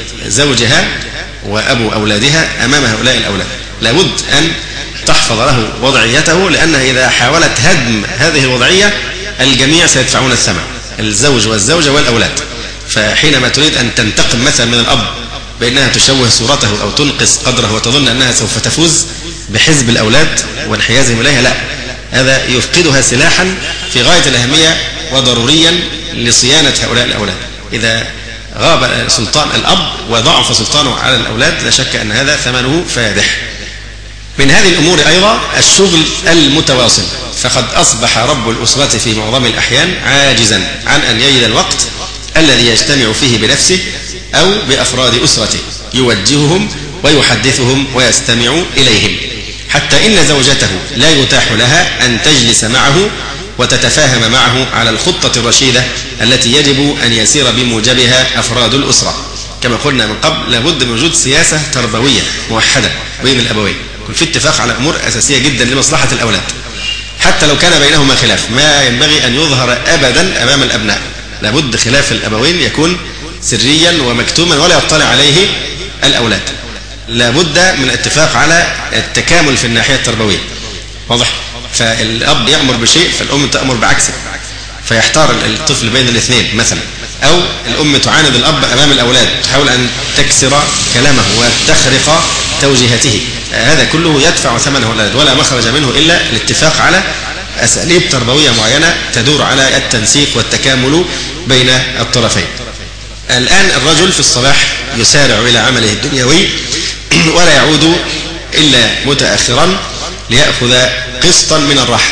S4: زوجها وأبو أولادها أمام هؤلاء الأولاد، لابد أن تحفظ له وضعيته، لأنها إذا حاولت هدم هذه الوضعية الجميع سيدفعون الثمن، الزوج والزوجة والأولاد. فحينما تريد أن تنتقم مثلا من الأب بأنها تشوه صورته أو تنقص قدره وتظن أنها سوف تفوز بحزب الأولاد وانحيازهم إليها، لا، هذا يفقدها سلاحا في غاية الأهمية وضروريا لصيانة هؤلاء الأولاد. إذا غاب سلطان الأب وضعف سلطانه على الأولاد لا شك أن هذا ثمنه فادح. من هذه الأمور أيضا الشغل المتواصل، فقد أصبح رب الأسرة في معظم الأحيان عاجزا عن أن يجد الوقت الذي يجتمع فيه بنفسه أو بأفراد أسرته، يوجههم ويحدثهم ويستمع إليهم، حتى إن زوجته لا يتاح لها أن تجلس معه وتتفاهم معه على الخطة الرشيدة التي يجب أن يسير بموجبها أفراد الأسرة. كما قلنا من قبل لابد من وجود سياسة تربوية موحدة بين الأبوين، يكون في اتفاق على أمور أساسية جدا لمصلحة الأولاد، حتى لو كان بينهما خلاف ما ينبغي أن يظهر أبدا أمام الأبناء، لابد خلاف الأبوين يكون سريا ومكتوما ولا يطلع عليه الأولاد. لابد من اتفاق على التكامل في الناحية التربوية، واضح؟ فالأب يأمر بشيء فالأم تأمر بعكسه، فيحتار الطفل بين الاثنين مثلا، أو الأم تعاند الأب أمام الأولاد تحاول أن تكسر كلامه وتخرق توجيهاته، هذا كله يدفع ثمنه الأولاد، ولا مخرج منه إلا الاتفاق على أساليب تربوية معينة تدور على التنسيق والتكامل بين الطرفين. الآن الرجل في الصباح يسارع إلى عمله الدنيوي ولا يعود إلا متأخرا ليأخذ قسطا من الراحة.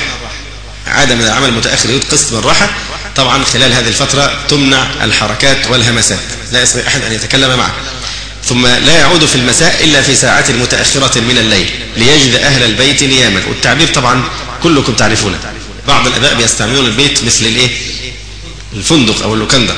S4: عادة من العمل المتأخر يأخذ قسط من الراحة، طبعا خلال هذه الفترة تمنع الحركات والهمسات، لا يستطيع أحد أن يتكلم معه. ثم لا يعود في المساء إلا في ساعات متأخرة من الليل ليجد أهل البيت نياما، والتعبير طبعا كلكم تعرفونه. بعض الآباء بيستعملون البيت مثل الإيه؟ الفندق أو اللوكاندا.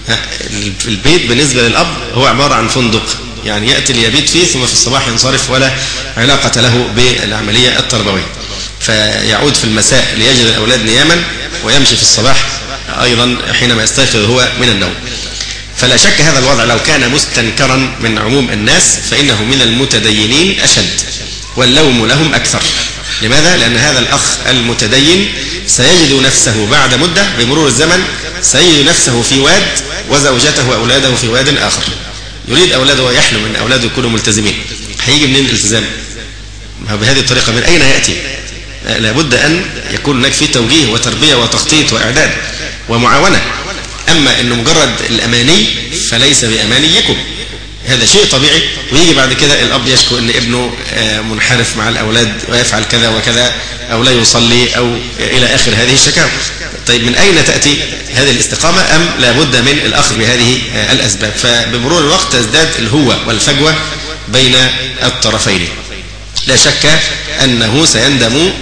S4: البيت بالنسبة للأب هو عبارة عن فندق، يعني يأتي ليبيت فيه ثم في الصباح ينصرف ولا علاقة له بالعملية التربوية. فيعود في المساء ليجد الأولاد نياما، ويمشي في الصباح أيضا حينما يستيقظ هو من النوم. فلا شك هذا الوضع لو كان مستنكرا من عموم الناس فإنه من المتدينين أشد، واللوم لهم أكثر. لماذا؟ لأن هذا الأخ المتدين سيجد نفسه بعد مدة بمرور الزمن سيجد نفسه في واد وزوجته وأولاده في واد آخر. يريد أولاده ويحلم أن أولاده يكونوا ملتزمين. هيجي منين الالتزام؟ بهذه الطريقة من أين يأتي؟ لابد أن يكون هناك في توجيه وتربية وتخطيط وإعداد ومعاونة. أما أنه مجرد الأماني فليس بأمانيكم، هذا شيء طبيعي. ويجي بعد كده الأب يشكو أن ابنه منحرف مع الأولاد ويفعل كذا وكذا أو لا يصلي أو إلى آخر هذه الشكاوى. طيب من أين تأتي هذه الاستقامة؟ أم لابد من الأخذ بهذه الأسباب؟ فبمرور الوقت تزداد الهوة والفجوة بين الطرفين. لا شك أنه سيندم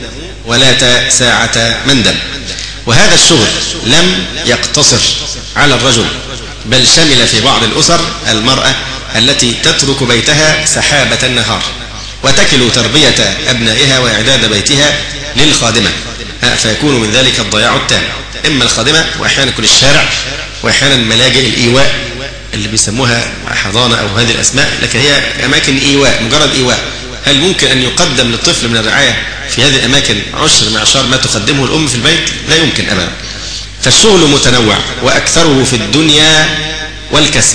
S4: ولا ساعة مندم. وهذا الشغل لم يقتصر على الرجل، بل شمل في بعض الأسر المرأة التي تترك بيتها سحابة النهار وتكل تربية أبنائها وإعداد بيتها للخادمة، فيكون من ذلك الضياع التام. إما الخادمة، وأحيانا يكون الشارع، وأحيانا ملاجئ الإيواء اللي بيسموها حضانة أو هذه الأسماء، لكن هي أماكن إيواء، مجرد إيواء. هل ممكن أن يقدم للطفل من الرعاية في هذه الأماكن عشر معشار ما تقدمه الأم في البيت؟ لا يمكن أبدا. فالشغل متنوع وأكثره في الدنيا والكسب،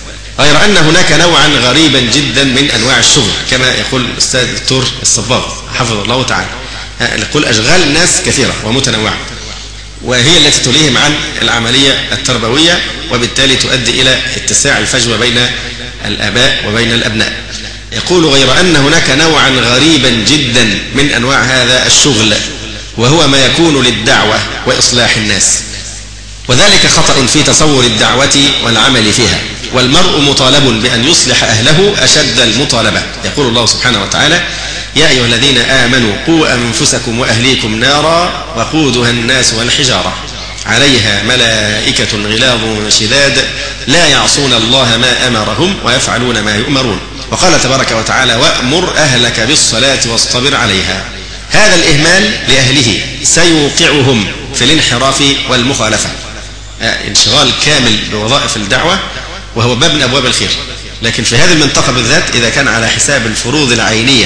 S4: غير أن هناك نوعا غريبا جدا من أنواع الشغل كما يقول الأستاذ الدكتور الصباغ حفظه الله تعالى. يقول أشغال الناس كثيرة ومتنوعة، وهي التي تليهم عن العملية التربوية، وبالتالي تؤدي إلى اتساع الفجوة بين الآباء وبين الأبناء. يقول غير أن هناك نوعا غريبا جدا من أنواع هذا الشغل، وهو ما يكون للدعوة وإصلاح الناس، وذلك خطأ في تصور الدعوة والعمل فيها، والمرء مطالب بأن يصلح أهله أشد المطالبة. يقول الله سبحانه وتعالى: يا أيها الذين آمنوا قوا أنفسكم وأهليكم نارا وقودها الناس والحجارة عليها ملائكة غلاظ شداد لا يعصون الله ما أمرهم ويفعلون ما يؤمرون. وقال تبارك وتعالى: وأمر أهلك بالصلاة واصطبر عليها. هذا الإهمال لأهله سيوقعهم في الانحراف والمخالفة. انشغال كامل بوظائف الدعوة وهو باب من أبواب الخير، لكن في هذه المنطقة بالذات إذا كان على حساب الفروض العينية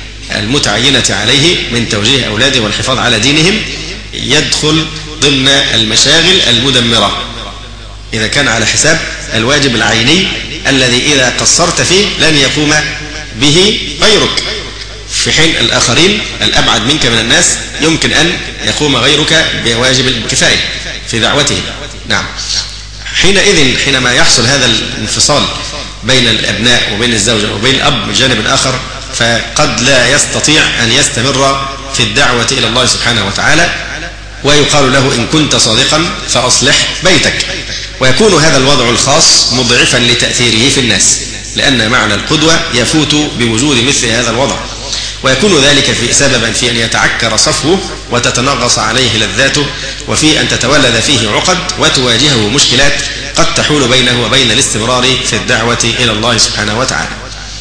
S4: المتعينة عليه من توجيه أولاده والحفاظ على دينهم يدخل ضمن المشاغل المدمرة. إذا كان على حساب الواجب العيني الذي إذا قصرت فيه لن يقوم به غيرك، في حين الآخرين الأبعد منك من الناس يمكن أن يقوم غيرك بواجب الكفاية في دعوتهم. نعم. حينئذ حينما يحصل هذا الانفصال بين الأبناء وبين الزوجة وبين الأب من جانب آخر، فقد لا يستطيع أن يستمر في الدعوة إلى الله سبحانه وتعالى، ويقال له: إن كنت صادقا فأصلح بيتك. ويكون هذا الوضع الخاص مضعفا لتأثيره في الناس، لأن معنى القدوة يفوت بوجود مثل هذا الوضع، ويكون ذلك في سببا في أن يتعكر صفوه وتتنغص عليه لذاته، وفي أن تتولد فيه عقد وتواجهه مشكلات قد تحول بينه وبين الاستمرار في الدعوة إلى الله سبحانه وتعالى.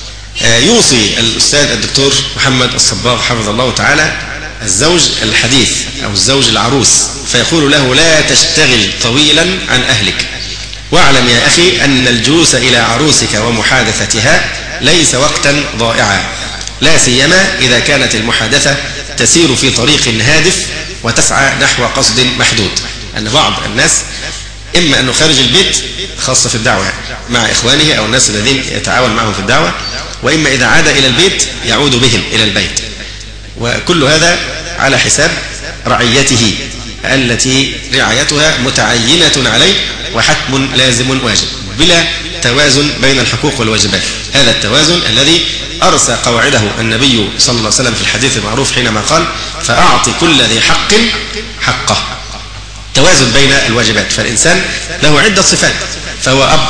S4: يوصي الأستاذ الدكتور محمد الصباغ حفظه الله تعالى الزوج الحديث أو الزوج العروس، فيقول له: لا تشتغل طويلا عن أهلك، واعلم يا أخي أن الجلوس إلى عروسك ومحادثتها ليس وقتا ضائعا، لا سيما إذا كانت المحادثة تسير في طريق هادف وتسعى نحو قصد محدود. أن بعض الناس إما أنه خارج البيت خاصة في الدعوة مع إخوانه أو الناس الذين يتعاون معهم في الدعوة، وإما إذا عاد إلى البيت يعود بهم إلى البيت، وكل هذا على حساب رعيته التي رعايتها متعينة عليه وحتم لازم واجب، بلا توازن بين الحقوق والواجبات. هذا التوازن الذي أرسى قواعده النبي صلى الله عليه وسلم في الحديث المعروف حينما قال: فأعطي كل ذي حق حقه. توازن بين الواجبات، فالإنسان له عدة صفات، فهو أب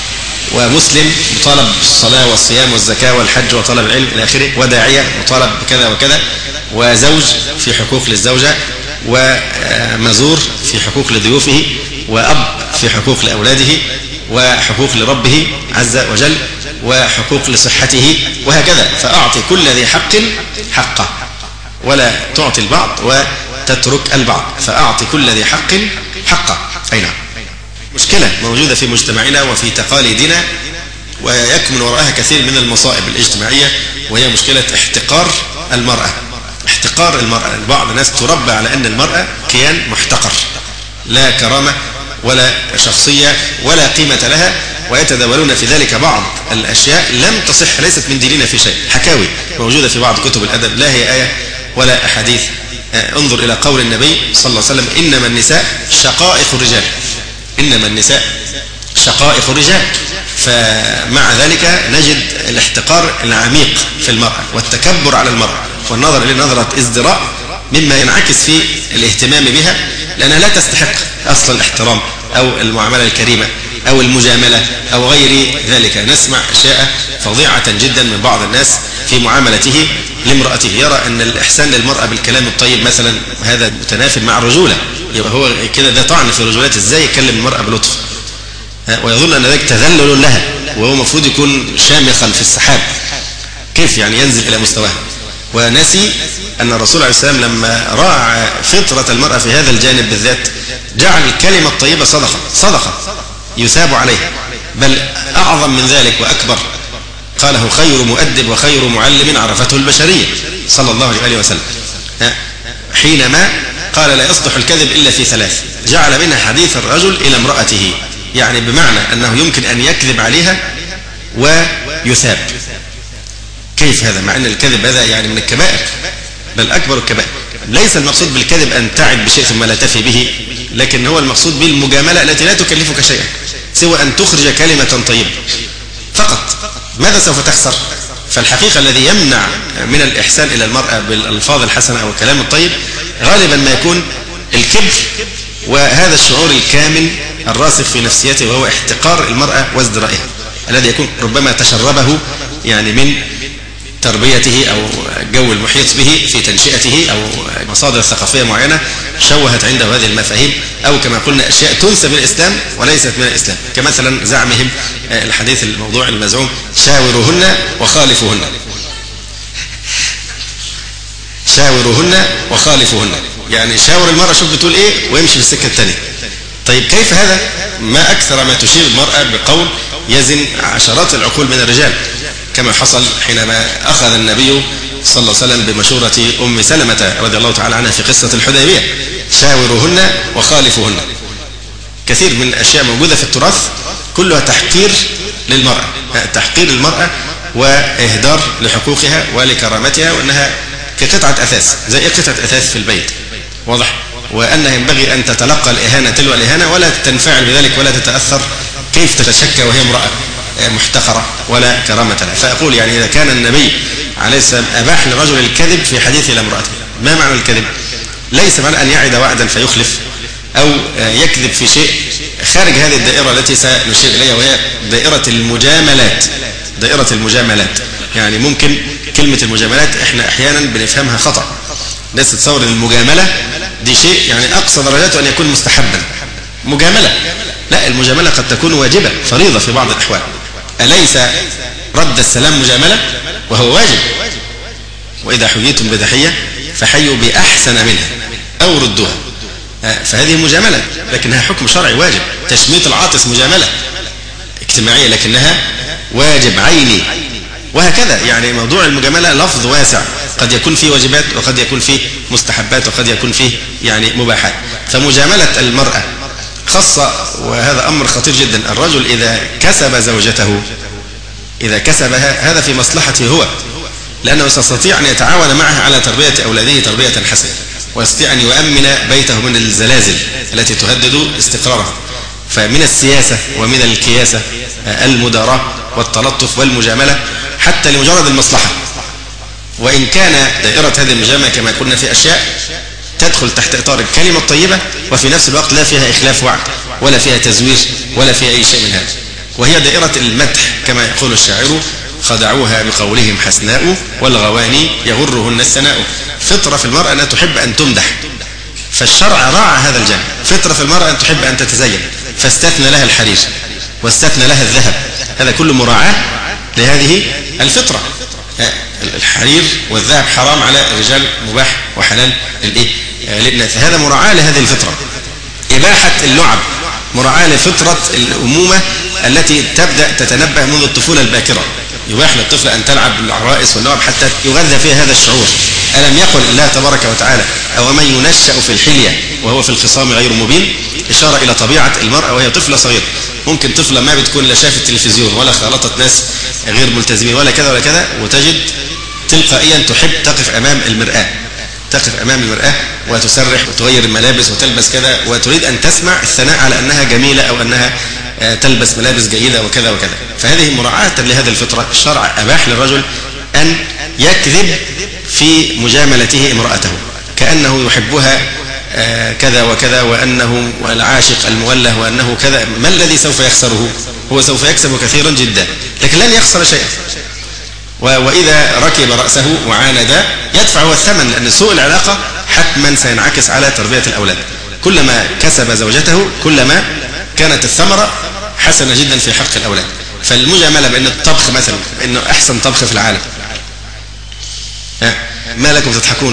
S4: ومسلم مطالب بالصلاة والصيام والزكاة والحج وطلب العلم إلى آخره، وداعية مطالب بكذا وكذا، وزوج في حقوق للزوجة، ومزور في حقوق لضيوفه، وأب في حقوق لأولاده، وحقوق لربه عز وجل، وحقوق لصحته، وهكذا. فأعطي كل ذي حق حقه، ولا تعطي البعض وتترك البعض، فأعطي كل ذي حق حقه. أي نعم. مشكلة موجودة في مجتمعنا وفي تقاليدنا، ويكمن وراءها كثير من المصائب الاجتماعية، وهي مشكلة احتقار المرأة. احتقار المرأة، بعض الناس تربى على أن المرأة كيان محتقر، لا كرامة ولا شخصية ولا قيمة لها، ويتداولون في ذلك بعض الأشياء لم تصح، ليست من ديننا في شيء. حكاوي موجودة في بعض كتب الأدب لا هي آية ولا أحاديث. انظر إلى قول النبي صلى الله عليه وسلم: إنما النساء شقائق الرجال. إنما النساء شقائق الرجال. فمع ذلك نجد الاحتقار العميق في المرأة والتكبر على المرأة والنظر إلى نظرة ازدراء، مما ينعكس في الاهتمام بها، لأنها لا تستحق أصل الاحترام أو المعاملة الكريمة أو المجاملة أو غير ذلك. نسمع أشياء فظيعة جدا من بعض الناس في معاملته لامرأته، يرى أن الإحسان للمرأة بالكلام الطيب مثلا هذا متنافي مع الرجولة، يبقى هو كده ده طعن في الرجولات. إزاي يكلم المرأة بلطف؟ ويظن أن ذلك تذلل لها، وهو مفروض يكون شامخا في السحاب، كيف يعني ينزل إلى مستواها؟ ونسي أن الرسول عليه السلام لما راعى فطرة المرأة في هذا الجانب بالذات جعل الكلمة الطيبة صدقة صدقة يثاب عليها، بل أعظم من ذلك وأكبر، قاله: خير مؤدب وخير معلم عرفته البشرية صلى الله عليه وسلم، حينما قال: لا يصلح الكذب إلا في ثلاث، جعل منها حديث الرجل إلى امرأته، يعني بمعنى أنه يمكن أن يكذب عليها ويثاب. كيف هذا؟ مع أن الكذب هذا يعني من الكبائر، بل أكبر الكبائر. ليس المقصود بالكذب أن تعد بشيء ثم لا تفي به، لكن هو المقصود بالمجاملة التي لا تكلفك شيئا سوى أن تخرج كلمة طيبة فقط. ماذا سوف تخسر؟ فالحقيقة الذي يمنع من الإحسان إلى المرأة بالألفاظ الحسنة أو الكلام الطيب غالبا ما يكون الكبر، وهذا الشعور الكامن الراسخ في نفسيته، وهو احتقار المرأة وازدرائها، الذي يكون ربما تشربه يعني من تربيته أو الجو المحيط به في تنشئته أو مصادر ثقافية معينة شوهت عنده هذه المفاهيم، أو كما قلنا أشياء تنسب من الإسلام وليست من الإسلام، كمثلا زعمهم الحديث الموضوع المزعوم: شاوروهن وخالفوهن. شاوروهن وخالفوهن، يعني شاور المرأة شوف بتقول إيه ويمشي في السكة الثانية. طيب كيف هذا؟ ما أكثر ما تشير المرأة بقول يزن عشرات العقول من الرجال، كما حصل حينما أخذ النبي صلى الله عليه وسلم بمشورة أم سلمة رضي الله تعالى عنها في قصة الحديبية: شاوروهن وخالفوهن. كثير من الأشياء موجودة في التراث كلها تحقير للمرأة، تحقير المرأة وإهدار لحقوقها ولكرامتها، وأنها كقطعة أثاث، زي قطعة أثاث في البيت، واضح؟ وأنها ينبغي أن تتلقى الإهانة تلو الإهانة ولا تنفعل بذلك ولا تتأثر. كيف تتشكى وهي امرأة محتقرة ولا كرامة لها؟ فأقول يعني إذا كان النبي عليه السلام أباح للرجل الكذب في حديثه إلى امرأته، ما معنى الكذب؟ ليس معنى أن يعد وعدا فيخلف أو يكذب في شيء خارج هذه الدائرة التي سنشير إليها، وهي دائرة المجاملات. دائرة المجاملات يعني ممكن كلمة المجاملات إحنا أحيانا بنفهمها خطأ، الناس تتصور المجاملة دي شيء يعني أقصى درجاته أن يكون مستحبا. مجاملة لا، المجاملة قد تكون واجبة فريضة في بعض الأحوال. أليس رد السلام مجاملة وهو واجب؟ وإذا حييتم بتحية فحيوا بأحسن منها أو ردوها، فهذه مجاملة لكنها حكم شرعي واجب. تشميت العاطس مجاملة اجتماعية لكنها واجب عيني، وهكذا. يعني موضوع المجاملة لفظ واسع، قد يكون فيه واجبات وقد يكون فيه مستحبات وقد يكون فيه يعني مباحات. فمجاملة المرأة خاصة، وهذا أمر خطير جدا. الرجل إذا كسب زوجته، إذا كسبها، هذا في مصلحته هو، لأنه سيستطيع أن يتعاون معها على تربية أولاده تربية حسنة، ويستطيع أن يؤمن بيته من الزلازل التي تهدد استقرارها. فمن السياسة ومن الكياسة المداراة والتلطف والمجاملة حتى لمجرد المصلحة، وإن كان دائرة هذه المجاملة كما قلنا في أشياء تدخل تحت إطار الكلمة الطيبة، وفي نفس الوقت لا فيها إخلاف وعد ولا فيها تزوير ولا فيها أي شيء من هذا، وهي دائرة المدح كما يقول الشاعر: خدعوها بقولهم حسناء والغواني يغرهن السناء. فطرة في المرأة أنها تحب أن تمدح، فالشرع راعى هذا الجانب. فطرة في المرأة أن تحب أن تتزين، فاستثنى لها الحرير واستثنى لها الذهب، هذا كله مراعاة لهذه الفطرة. الحرير والذهب حرام على الرجال، مباح وحلال للإيه؟ للإناث. هذا مراعاة لهذه الفطرة. إباحة اللعب مراعاة لفطرة الأمومة التي تبدأ تتنبه منذ الطفولة الباكرة. يباح للطفل أن تلعب بالعرائس واللعب حتى يغذى فيها هذا الشعور. ألم يقل الله تبارك وتعالى أو من ينشأ في الحلية وهو في الخصام غير مبين؟ إشارة إلى طبيعة المرأة وهي طفلة صغيرة. ممكن طفلة ما بتكون لا شافت التلفزيون ولا خالطت ناس غير ملتزمين ولا كذا ولا كذا، وتجد تلقائيا تحب تقف أمام المرآة، تقف أمام المرآة وتسرح وتغير الملابس وتلبس كذا، وتريد أن تسمع الثناء على أنها جميلة أو أنها تلبس ملابس جيدة وكذا وكذا. فهذه مراعاة لهذه الفطرة. الشرع أباح للرجل أن يكذب في مجاملته امرأته كأنه يحبها كذا وكذا، وأنه العاشق الموله، وأنه كذا. ما الذي سوف يخسره؟ هو سوف يكسب كثيرا جدا لكن لن يخسر شيئا. وإذا ركب رأسه وعاند يدفع هو الثمن، لأن سوء العلاقة حتما سينعكس على تربية الأولاد. كلما كسب زوجته كلما كانت الثمرة حسنة جدا في حق الأولاد. فالمجاملة بأن الطبخ مثلا إنه أحسن طبخ في العالم، ما لكم تضحكون؟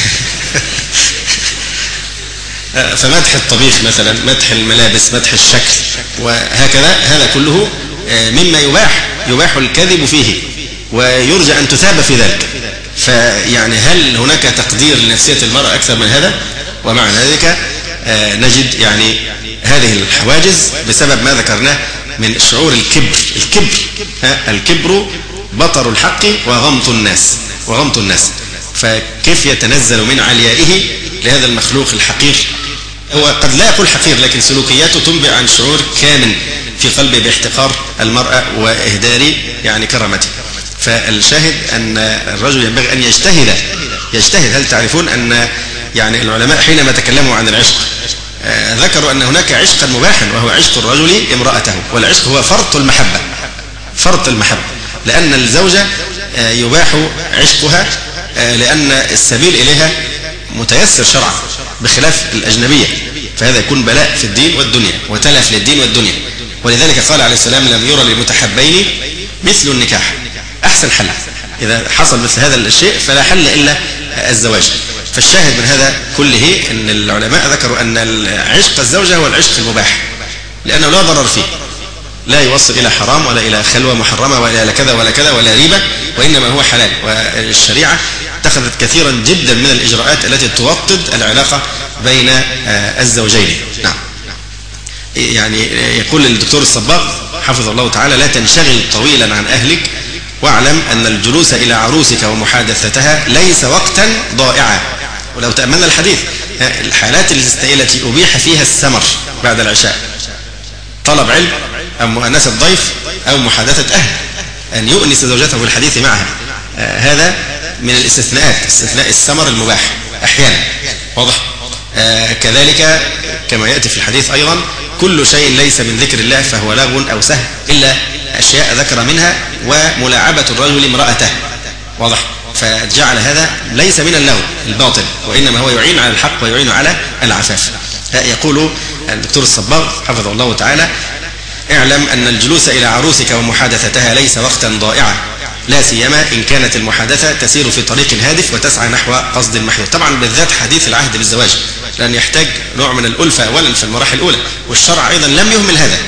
S4: فمدح الطبيخ مثلا، مدح الملابس، مدح الشكل وهكذا، هذا كله مما يباح يباح الكذب فيه ويرجى أن تثاب في ذلك. فيعني هل هناك تقدير لنفسية المرأة أكثر من هذا؟ ومع ذلك نجد يعني هذه الحواجز بسبب ما ذكرناه من شعور الكبر. الكبر الكبر بطر الحق وغمط الناس وغمط الناس فكيف يتنزل من عليائه لهذا المخلوق الحقير؟ هو قد لا يقول حقير لكن سلوكياته تنبئ عن شعور كامن في قلبه باحتقار المرأة وإهدار يعني كرامته. فالشاهد أن الرجل ينبغي أن يجتهد يجتهد هل تعرفون أن يعني العلماء حينما تكلموا عن العشق ذكروا أن هناك عشقا مباحا وهو عشق الرجل امرأته، والعشق هو فرط المحبة، فرط المحبة، لأن الزوجة يباح عشقها لأن السبيل إليها متيسر شرعا بخلاف الأجنبية، فهذا يكون بلاء في الدين والدنيا وتلف للدين والدنيا. ولذلك قال عليه السلام لم يرى للمتحبين مثل النكاح. أحسن حل إذا حصل مثل هذا الشيء فلا حل إلا الزواج. فالشاهد من هذا كله أن العلماء ذكروا أن عشق الزوجة هو العشق المباح لأنه لا ضرر فيه، لا يوصل إلى حرام ولا إلى خلوة محرمة ولا إلى كذا ولا كذا ولا ريبة، وإنما هو حلال. والشريعة اتخذت كثيرا جدا من الإجراءات التي توطد العلاقة بين الزوجين. نعم. يعني يقول الدكتور الصباغ حفظه الله تعالى لا تنشغل طويلا عن أهلك واعلم أن الجلوس إلى عروسك ومحادثتها ليس وقتا ضائعا. ولو تأملنا الحديث الحالات التي أبيح فيها السمر بعد العشاء طلب علم أو مؤانسة ضيف أو محادثة أهل، أن يؤنس زوجته بالحديث معها، آه هذا من الاستثناءات، استثناء السمر المباح أحيانا. واضح؟ آه كذلك كما يأتي في الحديث أيضا كل شيء ليس من ذكر الله فهو لغو أو سهو إلا أشياء ذكر منها وملاعبة الرجل امرأته. واضح؟ فجعل هذا ليس من اللغو الباطل وإنما هو يعين على الحق ويعين على العفاف. يقول الدكتور الصباغ حفظه الله تعالى اعلم أن الجلوس إلى عروسك ومحادثتها ليس وقتا ضائعا لا سيما إن كانت المحادثة تسير في طريق هادف وتسعى نحو قصد محدود. طبعا بالذات حديث العهد بالزواج لأن يحتاج نوع من الألفة أولا في المراحل الأولى، والشرع أيضا لم يهمل هذا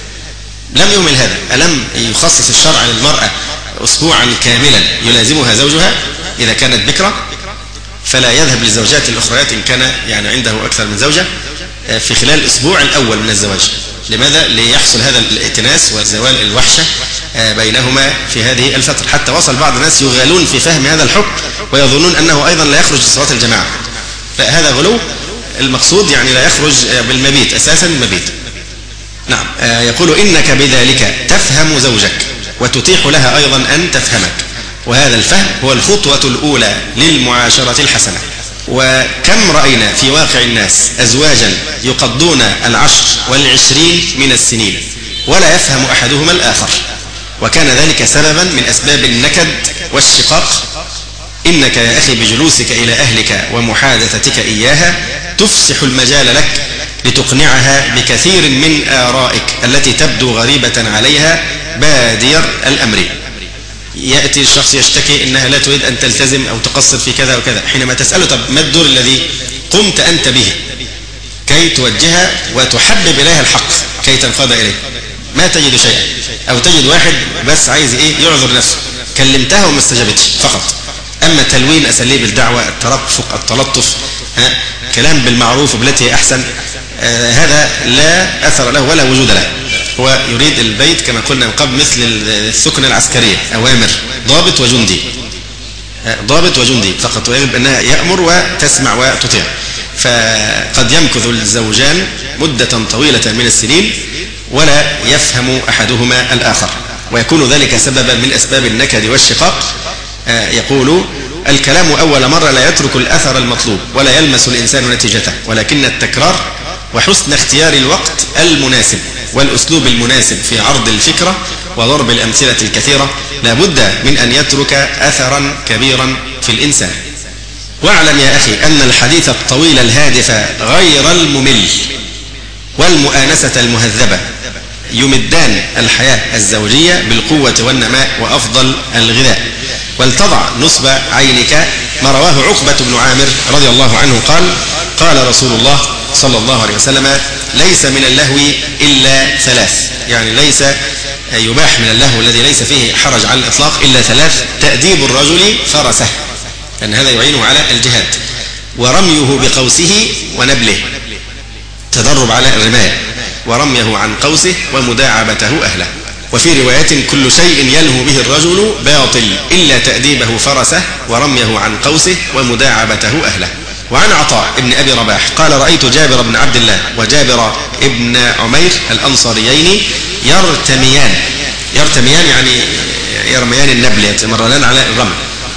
S4: لم يهمل هذا ألم يخصص الشرع للمرأة أسبوعا كاملا يلازمها زوجها إذا كانت بكرة فلا يذهب للزوجات الأخريات إن كان يعني عنده أكثر من زوجة في خلال الأسبوع الأول من الزواج. لماذا؟ ليحصل هذا الائتناس وزوال الوحشة بينهما في هذه الفترة، حتى وصل بعض الناس يغالون في فهم هذا الحكم ويظنون أنه أيضا لا يخرج لصلاة الجماعة. لا، هذا غلو. المقصود يعني لا يخرج بالمبيت أساسا المبيت. نعم. يقول إنك بذلك تفهم زوجك وتتيح لها أيضا أن تفهمك، وهذا الفهم هو الخطوة الأولى للمعاشرة الحسنة. وكم رأينا في واقع الناس أزواجا يقضون العشر والعشرين من السنين ولا يفهم أحدهما الآخر، وكان ذلك سببا من أسباب النكد والشقاق. إنك يا أخي بجلوسك إلى أهلك ومحادثتك إياها تفسح المجال لك لتقنعها بكثير من آرائك التي تبدو غريبة عليها بادير الأمر. يأتي الشخص يشتكي إنها لا تريد أن تلتزم أو تقصر في كذا وكذا، حينما تسأله طب ما الدور الذي قمت أنت به؟ كي توجهها وتحبب إليها الحق كي تنقاد إليه. ما تجد شيئا، أو تجد واحد بس عايز إيه يعذر نفسه، كلمتها وما استجابتش فقط. أما تلوين أساليب الدعوة، الترفق، التلطف، ها كلام بالمعروف وبالتي أحسن، آه هذا لا أثر له ولا وجود له. هو يريد البيت كما قلنا من قبل مثل السكنة العسكرية، أوامر، ضابط وجندي، ضابط وجندي فقط، ويجب أنها يأمر وتسمع وتطيع. فقد يمكث الزوجان مدة طويلة من السنين ولا يفهم أحدهما الآخر، ويكون ذلك سببا من أسباب النكد والشقاق. يقول: الكلام أول مرة لا يترك الأثر المطلوب ولا يلمس الإنسان نتيجته، ولكن التكرار وحسن اختيار الوقت المناسب والأسلوب المناسب في عرض الفكرة وضرب الأمثلة الكثيرة لا بد من أن يترك أثرا كبيرا في الإنسان. واعلم يا أخي أن الحديث الطويل الهادف غير الممل والمؤانسة المهذبة يمدان الحياة الزوجية بالقوة والنماء وأفضل الغذاء. ولتضع نصب عينك ما رواه عقبة بن عامر رضي الله عنه قال: قال رسول الله صلى الله عليه وسلم: ليس من اللهو إلا ثلاث، يعني ليس يباح من اللهو الذي ليس فيه حرج على الإطلاق إلا ثلاث: تأديب الرجل فرسه، لأن هذا يعينه على الجهاد، ورميه بقوسه ونبله، تدرب على الرماية، ورميه عن قوسه ومداعبته أهله. وفي رواية: كل شيء يلهو به الرجل باطل إلا تأديبه فرسه ورميه عن قوسه ومداعبته أهله. وعن عطاء ابن أبي رباح قال: رأيت جابر بن عبد الله وجابر ابن عمير الأنصاريين يرتميان يرتميان يعني يرميان النبل، يتمرنان على الرمي،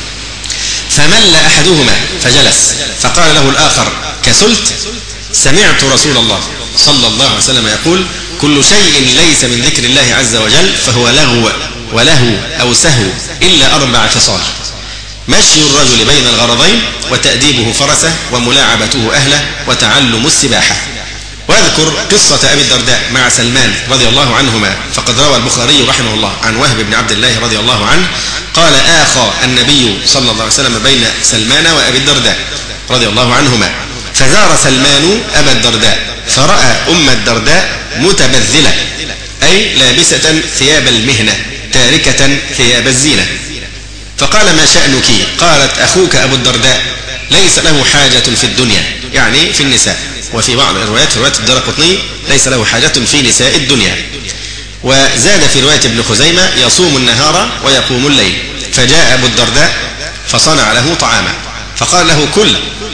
S4: فمل أحدهما فجلس، فقال له الآخر: كسلت؟ سمعت رسول الله صلى الله عليه وسلم يقول: كل شيء ليس من ذكر الله عز وجل فهو لغو ولهو أو سهو إلا أربع خصال: مشي الرجل بين الغرضين، وتأديبه فرسه، وملاعبته أهله، وتعلم السباحة. وأذكر قصة أبي الدرداء مع سلمان رضي الله عنهما، فقد روى البخاري رحمه الله عن وهب بن عبد الله رضي الله عنه قال: آخى النبي صلى الله عليه وسلم بين سلمان وأبي الدرداء رضي الله عنهما، فزار سلمان أبا الدرداء فرأى أم الدرداء متبذلة، أي لابسة ثياب المهنة تاركة ثياب الزينة، فقال: ما شأنك؟ قالت: أخوك أبو الدرداء ليس له حاجة في الدنيا، يعني في النساء، وفي بعض الروايات في رواية الدارقطني ليس له حاجة في نساء الدنيا. وزاد في رواية ابن خزيمة: يصوم النهار ويقوم الليل. فجاء أبو الدرداء فصنع له طعاما، فقال له: كل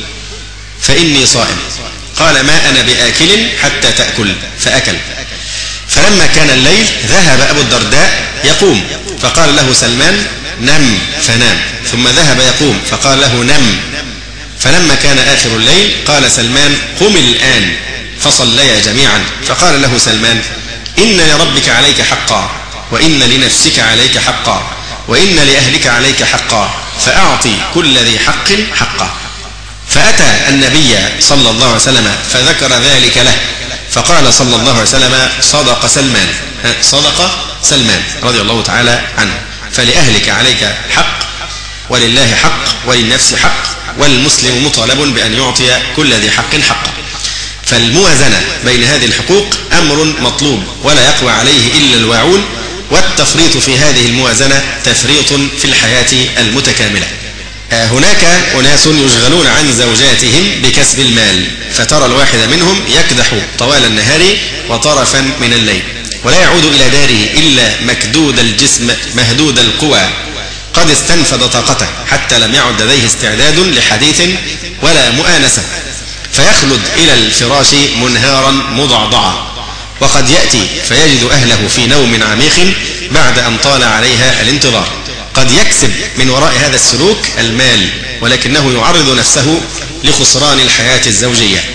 S4: فإني صائم. قال: ما أنا بآكل حتى تأكل، فأكل. فلما كان الليل ذهب أبو الدرداء يقوم، فقال له سلمان: نم، فنام. ثم ذهب يقوم، فقال له: نم. فلما كان آخر الليل قال سلمان: قم الآن، فصليا جميعا. فقال له سلمان: إن لربك عليك حقا، وإن لنفسك عليك حقا، وإن لأهلك عليك حقا، فأعطي كل ذي حق حقه. فأتى النبي صلى الله عليه وسلم فذكر ذلك له، فقال صلى الله عليه وسلم: صدق سلمان، صدق سلمان رضي الله تعالى عنه. فلأهلك عليك حق، ولله حق، وللنفس حق، والمسلم مطالب بأن يعطي كل ذي حق حقه. فالموازنة بين هذه الحقوق أمر مطلوب ولا يقوى عليه إلا الواعون، والتفريط في هذه الموازنة تفريط في الحياة المتكاملة. هناك أناس يشغلون عن زوجاتهم بكسب المال، فترى الواحد منهم يكدح طوال النهار وطرفا من الليل، ولا يعود إلى داره إلا مكدود الجسم مهدود القوى، قد استنفذ طاقته حتى لم يعد لديه استعداد لحديث ولا مؤانسة، فيخلد إلى الفراش منهارا مضعضعا، وقد يأتي فيجد أهله في نوم عميق بعد أن طال عليها الانتظار. قد يكسب من وراء هذا السلوك المال، ولكنه يعرض نفسه لخسران الحياة الزوجية.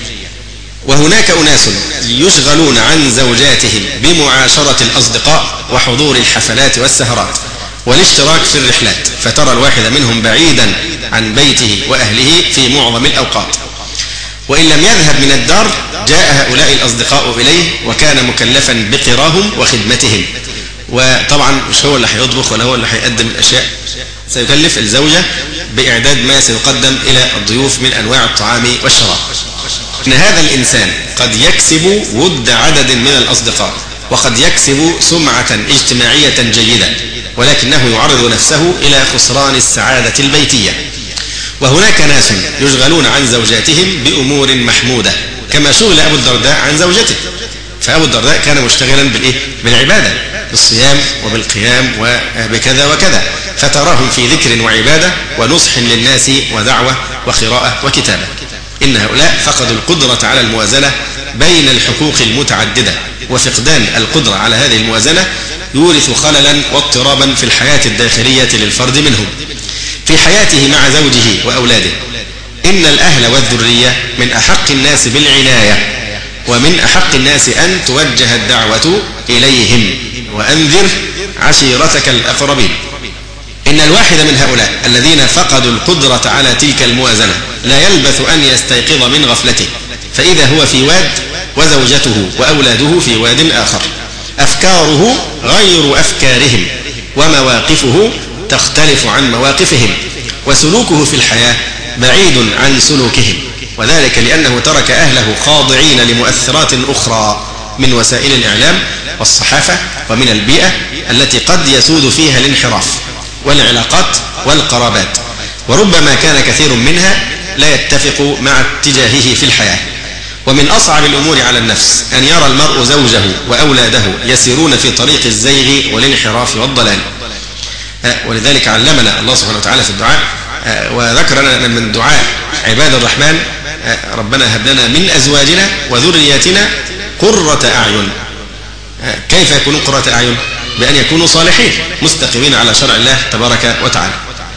S4: وهناك أناس يشغلون عن زوجاتهم بمعاشرة الأصدقاء وحضور الحفلات والسهرات والاشتراك في الرحلات، فترى الواحد منهم بعيدا عن بيته وأهله في معظم الأوقات، وإن لم يذهب من الدار جاء هؤلاء الأصدقاء إليه وكان مكلفا بقراهم وخدمتهم. وطبعا مش هو اللي هيطبخ ولا هو اللي هيقدم الأشياء، سيكلف الزوجة بإعداد ما سيقدم إلى الضيوف من أنواع الطعام والشراب. إن هذا الإنسان قد يكسب ود عدد من الأصدقاء، وقد يكسب سمعة اجتماعية جيدة، ولكنه يعرض نفسه إلى خسران السعادة البيتية. وهناك ناس يشغلون عن زوجاتهم بأمور محمودة، كما شغل أبو الدرداء عن زوجته. فأبو الدرداء كان مشتغلا بالإيه؟ بالعبادة، بالصيام وبالقيام وبكذا وكذا، فتراهم في ذكر وعبادة ونصح للناس ودعوة وقراءة وكتابة. إن هؤلاء فقدوا القدرة على الموازنة بين الحقوق المتعددة، وفقدان القدرة على هذه الموازنة يورث خللا واضطرابا في الحياة الداخلية للفرد منهم. في حياته مع زوجه وأولاده، إن الأهل والذرية من أحق الناس بالعناية، ومن أحق الناس أن توجه الدعوة إليهم، وأنذر عشيرتك الأقربين. إن الواحد من هؤلاء الذين فقدوا القدرة على تلك الموازنة لا يلبث أن يستيقظ من غفلته، فإذا هو في واد وزوجته وأولاده في واد آخر، أفكاره غير أفكارهم، ومواقفه تختلف عن مواقفهم، وسلوكه في الحياة بعيد عن سلوكهم، وذلك لأنه ترك أهله خاضعين لمؤثرات أخرى من وسائل الإعلام والصحافة ومن البيئة التي قد يسود فيها الانحراف والعلاقات والقرابات، وربما كان كثير منها لا يتفق مع اتجاهه في الحياة. ومن أصعب الأمور على النفس أن يرى المرء زوجه وأولاده يسيرون في طريق الزيغ والانحراف والضلال. ولذلك علمنا الله سبحانه وتعالى في الدعاء، وذكر لنا من دعاء عباد الرحمن: ربنا هب لنا من أزواجنا وذرياتنا قرة أعين. كيف يكونون قرة أعين؟ بأن يكونوا صالحين مستقيمين على شرع الله تبارك وتعالى.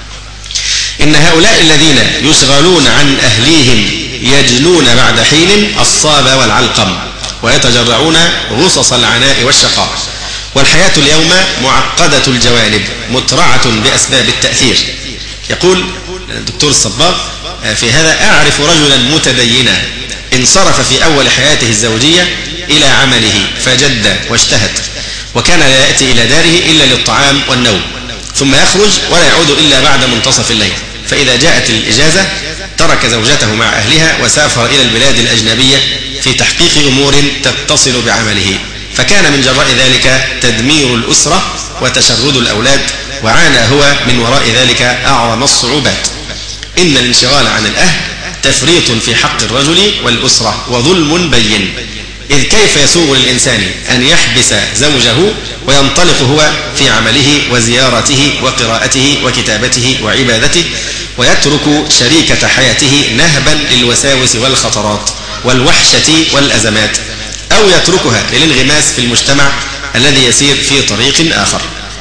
S4: إن هؤلاء الذين يشغلون عن أهليهم يجنون بعد حين الصاب والعلقم، ويتجرعون غصص العناء والشقاء. والحياة اليوم معقدة الجوانب مترعة بأسباب التأثير. يقول الدكتور الصباغ في هذا: أعرف رجلا متدينا انصرف في أول حياته الزوجية إلى عمله فجد واجتهد، وكان لا يأتي إلى داره إلا للطعام والنوم، ثم يخرج ولا يعود إلا بعد منتصف الليل، فإذا جاءت الإجازة ترك زوجته مع أهلها وسافر إلى البلاد الأجنبية في تحقيق أمور تتصل بعمله، فكان من جراء ذلك تدمير الأسرة وتشرد الأولاد، وعانى هو من وراء ذلك أعظم الصعوبات. إن الانشغال عن الأهل تفريط في حق الرجل والأسرة وظلم بين، إذ كيف يسوغ للإنسان أن يحبس زوجه وينطلق هو في عمله وزيارته وقراءته وكتابته وعبادته، ويترك شريكة حياته نهبا للوساوس والخطرات والوحشة والأزمات، أو يتركها للانغماس في المجتمع الذي يسير في طريق آخر.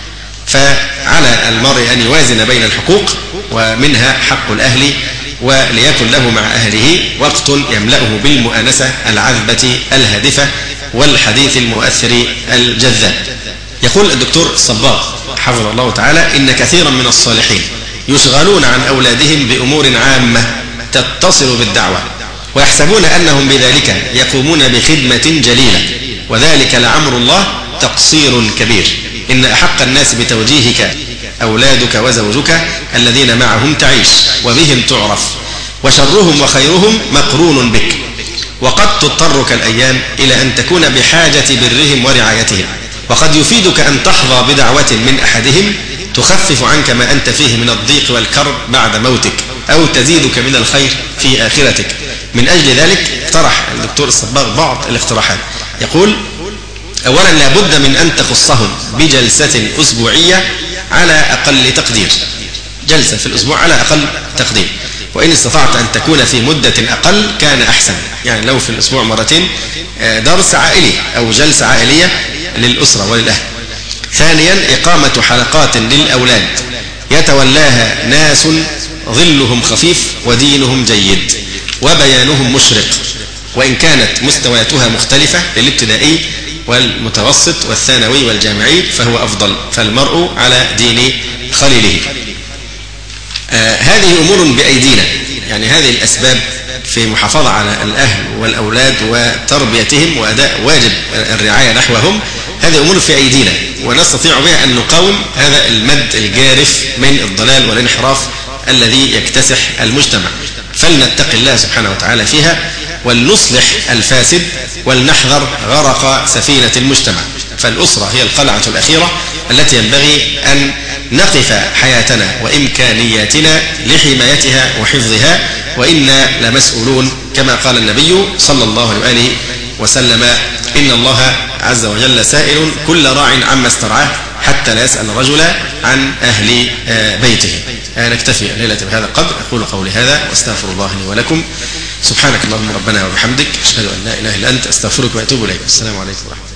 S4: فعلى المرء أن يوازن بين الحقوق، ومنها حق الأهل، وليكن له مع أهله وقت يملأه بالمؤانسة العذبة الهادفة والحديث المؤثر الجذاب. يقول الدكتور الصباغ حفظه الله تعالى: إن كثيرا من الصالحين يشغلون عن أولادهم بأمور عامة تتصل بالدعوة، ويحسبون أنهم بذلك يقومون بخدمة جليلة، وذلك لعمر الله تقصير كبير. إن أحق الناس بتوجيهك أولادك وزوجك الذين معهم تعيش وبهم تعرف، وشرهم وخيرهم مقرون بك، وقد تضطرك الأيام إلى أن تكون بحاجة برهم ورعايتهم، وقد يفيدك أن تحظى بدعوة من أحدهم تخفف عنك ما أنت فيه من الضيق والكرب بعد موتك، أو تزيدك من الخير في آخرتك. من أجل ذلك اقترح الدكتور الصباغ بعض الاقتراحات. يقول: أولا، لابد من أن تخصهم بجلسة أسبوعية على أقل تقدير، جلسة في الأسبوع على أقل تقدير، وإن استطعت أن تكون في مدة أقل كان أحسن، يعني لو في الأسبوع مرتين درس عائلي أو جلسة عائلية للأسرة وللأهل. ثانيا، إقامة حلقات للأولاد يتولاها ناس ظلهم خفيف ودينهم جيد وبيانهم مشرق، وإن كانت مستوياتها مختلفة للابتدائي والمتوسط والثانوي والجامعي فهو أفضل، فالمرء على دين خليله. آه هذه أمور بأيدينا، يعني هذه الأسباب في محافظة على الأهل والأولاد وتربيتهم وأداء واجب الرعاية نحوهم، هذه أمور في أيدينا، ونستطيع بها أن نقاوم هذا المد الجارف من الضلال والانحراف الذي يكتسح المجتمع. فلنتق الله سبحانه وتعالى فيها، ولنصلح الفاسد، ولنحذر غرق سفينة المجتمع. فالأسرة هي القلعة الأخيرة التي ينبغي أن نقف حياتنا وإمكانياتنا لحمايتها وحفظها، وإنا لمسؤولون كما قال النبي صلى الله عليه وسلم: إن الله عز وجل سائل كل راع عما استرعاه حتى لا يسأل الرجل عن أهل بيته. نكتفي الليلة بهذا القدر. أقول قولي هذا واستغفر الله لي ولكم. سبحانك اللهم ربنا وبحمدك، أشهد أن لا إله إلا أنت، أستغفرك وأتوب إليك. السلام عليكم ورحمة الله.